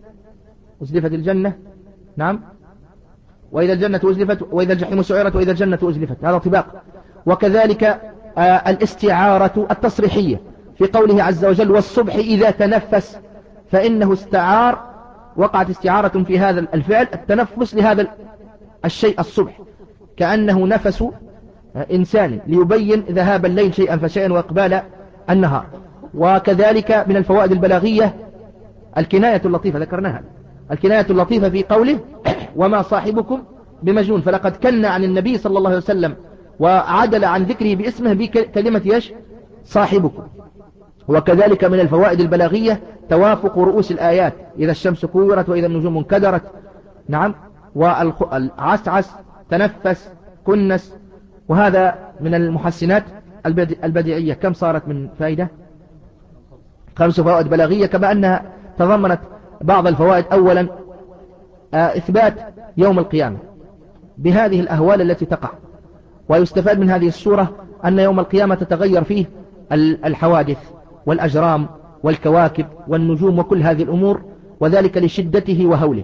أزلفت الجنة نعم وإذا الجنة أزلفت وإذا الجحيم سعرت وإذا الجنة أزلفت، هذا طباق. وكذلك آه الاستعارة التصريحية في قوله عز وجل والصبح إذا تنفس، فإنه استعار، وقعت استعارة في هذا الفعل التنفس لهذا الشيء الصبح، كأنه نفس إنسان ليبين ذهاب الليل شيئا فشيئا وإقبال النهار. وكذلك من الفوائد البلاغية الكناية اللطيفة، ذكرناها الكناية اللطيفة في قوله وما صاحبكم بمجنون، فلقد كن عن النبي صلى الله عليه وسلم وعدل عن ذكره باسمه بكلمة يش صاحبكم. وكذلك من الفوائد البلاغية توافق رؤوس الآيات، إذا الشمس كورت وإذا النجوم انكدرت نعم والعسعس تنفس كنس. وهذا من المحسنات البديعية. كم صارت من فائدة؟ خمس فوائد بلاغية، كما أنها تضمنت بعض الفوائد. أولا إثبات يوم القيامة بهذه الأهوال التي تقع، ويستفاد من هذه السورة أن يوم القيامة تتغير فيه الحوادث والأجرام والكواكب والنجوم وكل هذه الأمور، وذلك لشدته وهوله.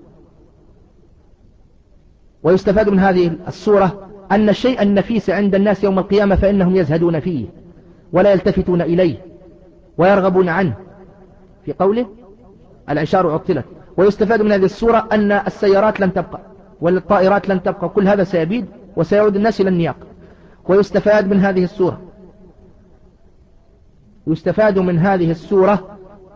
ويستفاد من هذه السورة أن الشيء النفيس عند الناس يوم القيامة فإنهم يزهدون فيه ولا يلتفتون إليه ويرغبون عنه، في قوله العشار عطلت. ويستفاد من هذه السورة أن السيارات لن تبقى والطائرات لن تبقى، كل هذا سيبيد وسيعود الناس إلى النياق. ويستفاد من هذه السورة يستفاد من هذه السورة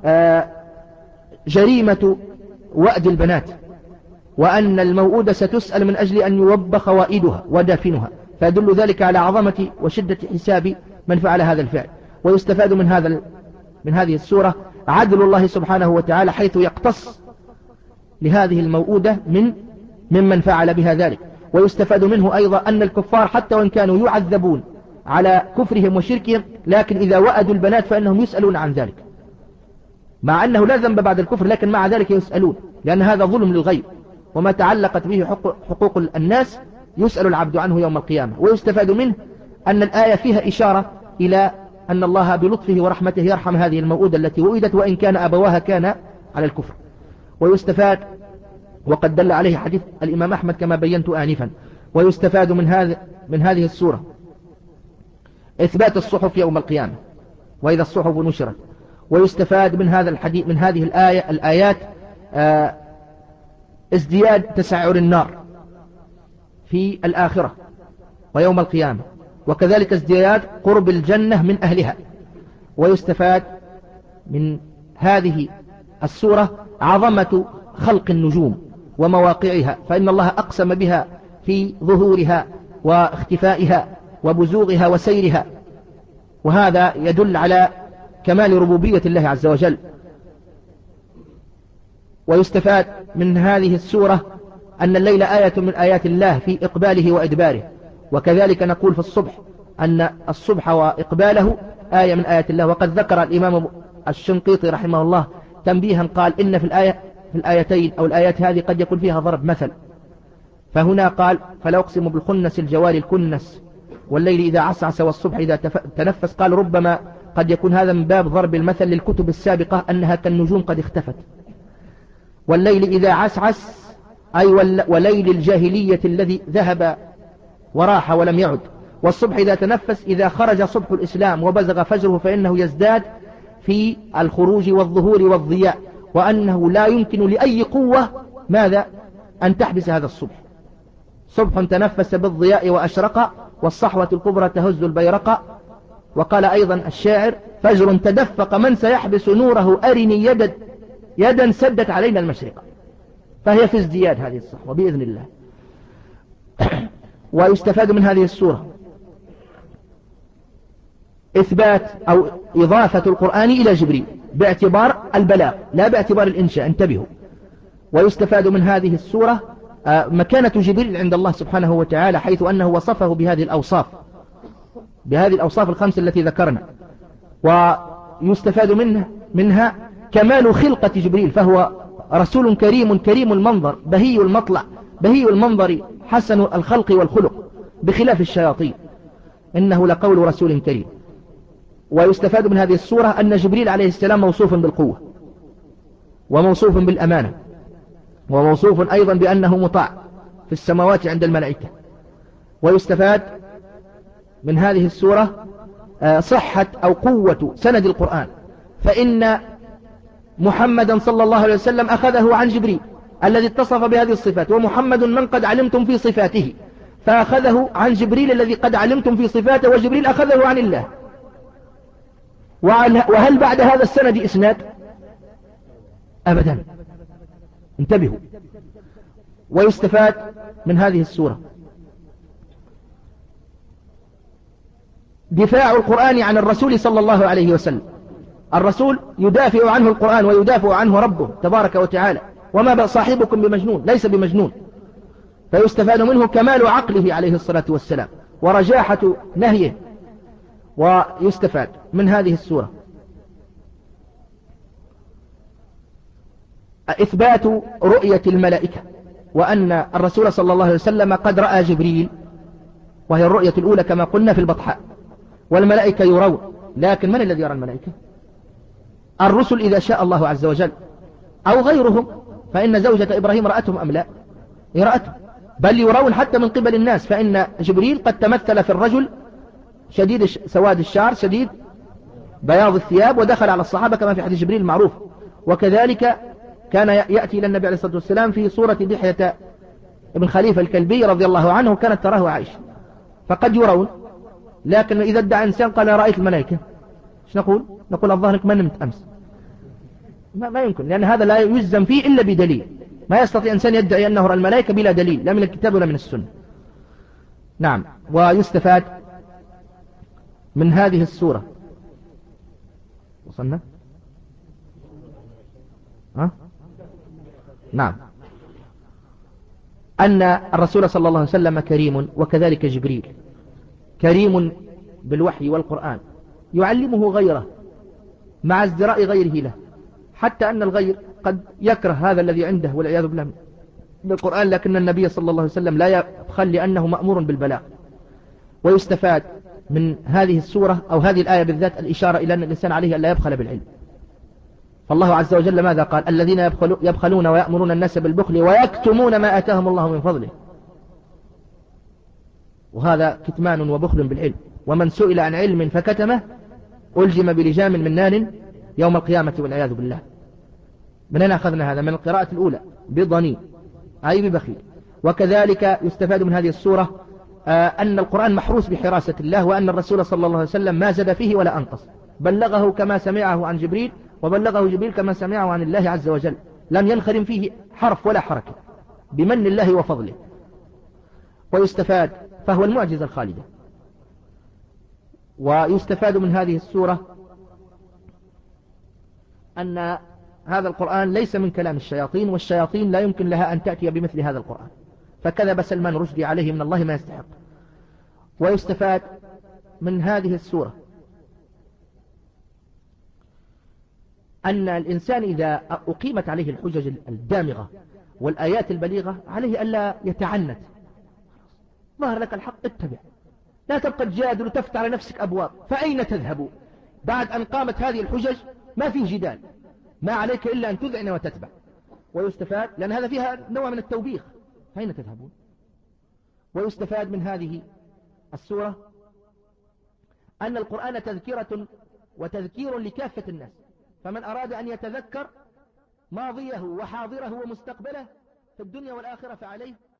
جريمة وأد البنات، وأن الموؤودة ستسأل من أجل أن يوبخ وائدها ودافنها، فيدل ذلك على عظمة وشدة حساب من فعل هذا الفعل. ويستفاد من هذا من هذه السورة عدل الله سبحانه وتعالى، حيث يقتص لهذه الموؤودة من ممن فعل بها ذلك. ويستفاد منه أيضا أن الكفار حتى وإن كانوا يعذبون على كفرهم وشركهم، لكن إذا وأدوا البنات فإنهم يسألون عن ذلك، مع أنه لا ذنب بعد الكفر، لكن مع ذلك يسألون، لأن هذا ظلم للغير، وما تعلقت به حقوق الناس يسأل العبد عنه يوم القيامة. ويستفاد منه أن الآية فيها إشارة إلى أن الله بلطفه ورحمته يرحم هذه الموؤودة التي وئدت وإن كان أبواها كان على الكفر. ويستفاد، وقد دل عليه حديث الإمام أحمد كما بينت آنفا، ويستفاد من هذا من هذه السورة إثبات الصحف يوم القيامة وإذا الصحف نشرت. ويستفاد من هذا الحديث من هذه الآية الآيات آه ازدياد تسعر النار في الآخرة ويوم القيامة، وكذلك ازدياد قرب الجنة من أهلها. ويستفاد من هذه السورة عظمة خلق النجوم ومواقعها، فإن الله أقسم بها في ظهورها واختفائها وبزوغها وسيرها، وهذا يدل على كمال ربوبية الله عز وجل. ويستفاد من هذه السورة أن الليل آية من آيات الله في إقباله وإدباره، وكذلك نقول في الصبح أن الصبح وإقباله آية من آيات الله. وقد ذكر الإمام الشنقيطي رحمه الله تنبيها قال إن في الآية في الآيتين أو الآيات هذه قد يكون فيها ضرب مثل، فهنا قال فلا أقسم بالخنس الجوار الكنس والليل إذا عسعس والصبح إذا تنفس. قال ربما قد يكون هذا من باب ضرب المثل للكتب السابقة أنها كالنجوم قد اختفت. والليل إذا عسعس أي وليل الجاهلية الذي ذهب وراح ولم يعد. والصبح إذا تنفس إذا خرج صبح الإسلام وبزغ فجره فإنه يزداد في الخروج والظهور والضياء، وأنه لا يمكن لأي قوة ماذا أن تحبس هذا الصبح. صبح تنفس بالضياء وأشرق والصحوة الكبرى تهز البيرق. وقال أيضا الشاعر فجر تدفق من سيحبس نوره أرني يدا يدا سدت علينا المشرق. فهي في ازدياد هذه الصحوة بإذن الله. ويستفاد من هذه السورة إثبات أو إضافة القرآن إلى جبريل باعتبار البلاغ لا باعتبار الإنشاء، انتبهوا. ويستفاد من هذه السورة مكانة جبريل عند الله سبحانه وتعالى، حيث أنه وصفه بهذه الأوصاف بهذه الأوصاف الخمس التي ذكرنا. ويستفاد منها, منها كمال خلقة جبريل، فهو رسول كريم كريم المنظر بهي المطلع بهي المنظر حسن الخلق والخلق بخلاف الشياطين، إنه لقول رسول كريم. ويستفاد من هذه السورة أن جبريل عليه السلام موصوف بالقوة وموصوف بالأمانة وموصوف أيضا بأنه مطاع في السماوات عند الملائكة. ويستفاد من هذه السورة صحة أو قوة سند القرآن، فإن محمدا صلى الله عليه وسلم أخذه عن جبريل الذي اتصف بهذه الصفات، ومحمد من قد علمتم في صفاته، فأخذه عن جبريل الذي قد علمتم في صفاته، وجبريل أخذه عن الله. وهل بعد هذا السند إسناد؟ أبدا، انتبهوا. ويستفاد من هذه السورة دفاع القرآن عن الرسول صلى الله عليه وسلم. الرسول يدافع عنه القرآن ويدافع عنه ربه تبارك وتعالى، وما صاحبكم بمجنون، ليس بمجنون. فيستفاد منه كمال عقله عليه الصلاة والسلام ورجاحة نهيه. ويستفاد من هذه السورة إثبات رؤية الملائكة، وأن الرسول صلى الله عليه وسلم قد رأى جبريل، وهي الرؤية الأولى كما قلنا في البطحاء. والملائكة يرون، لكن من الذي يرى الملائكة؟ الرسل إذا شاء الله عز وجل أو غيرهم، فإن زوجة إبراهيم رأتهم أم لا؟ رأتهم، بل يرون حتى من قبل الناس، فإن جبريل قد تمثل في الرجل شديد سواد الشعر شديد بياض الثياب، ودخل على الصحابة كما في حديث جبريل المعروف. وكذلك كان يأتي إلى النبي عليه الصلاة والسلام في صورة دحية ابن خليفة الكلبي رضي الله عنه، كانت تراه عائشة. فقد يرون، لكن إذا ادعى إنسان قال رأيت الملائكة، ايش نقول؟ نقول الظاهرك ما نمت أمس. ما, ما يمكن، لأن هذا لا يجزم فيه إلا بدليل. ما يستطيع إنسان يدعي أنه رأى الملائكة بلا دليل، لا من الكتاب ولا من السنة. نعم. ويستفاد من هذه السورة، وصلنا؟ ها؟ نعم، أن الرسول صلى الله عليه وسلم كريم، وكذلك جبريل كريم بالوحي والقرآن، يعلمه غيره مع ازدراء غيره له، حتى أن الغير قد يكره هذا الذي عنده والعياذ بالله من القرآن، لكن النبي صلى الله عليه وسلم لا يبخل لأنه مأمور بالبلاغ. ويستفاد من هذه السورة أو هذه الآية بالذات الإشارة إلى أن الإنسان عليه أن لا يبخل بالعلم. فالله عز وجل ماذا قال؟ الذين يبخلون ويأمرون الناس بالبخل ويكتمون ما آتاهم الله من فضله. وهذا كتمان وبخل بالعلم. ومن سئل عن علم فكتمه ألجم بلجام من نار يوم القيامة والعياذ بالله. من أين أخذنا هذا؟ من القراءة الأولى بضني أي ببخيل. وكذلك يستفاد من هذه السورة أن القرآن محروس بحراسة الله، وأن الرسول صلى الله عليه وسلم ما زاد فيه ولا أنقص، بلغه كما سمعه عن جبريل، وبلغه جبريل كما سمعه عن الله عز وجل، لم ينخرم فيه حرف ولا حركة بمن الله وفضله. ويستفاد، فهو المعجزة الخالدة. ويستفاد من هذه السورة أن هذا القرآن ليس من كلام الشياطين، والشياطين لا يمكن لها أن تأتي بمثل هذا القرآن، فكذب سلمان رشدي عليه من الله ما يستحق. ويستفاد من هذه السورة أن الإنسان إذا أقيمت عليه الحجج الدامغة والآيات البليغة عليه ألا يتعنت. ظهر لك الحق اتبع، لا تبقى تجادل وتفتح على نفسك أبواب. فأين تذهب بعد أن قامت هذه الحجج؟ ما فيه جدال، ما عليك إلا أن تذعن وتتبع. ويستفاد، لأن هذا فيها نوع من التوبيخ، فأين تذهبون؟ ويستفاد من هذه السورة أن القرآن تذكرة وتذكير لكافة الناس، فمن أراد أن يتذكر ماضيه وحاضره ومستقبله في الدنيا والآخرة فعليه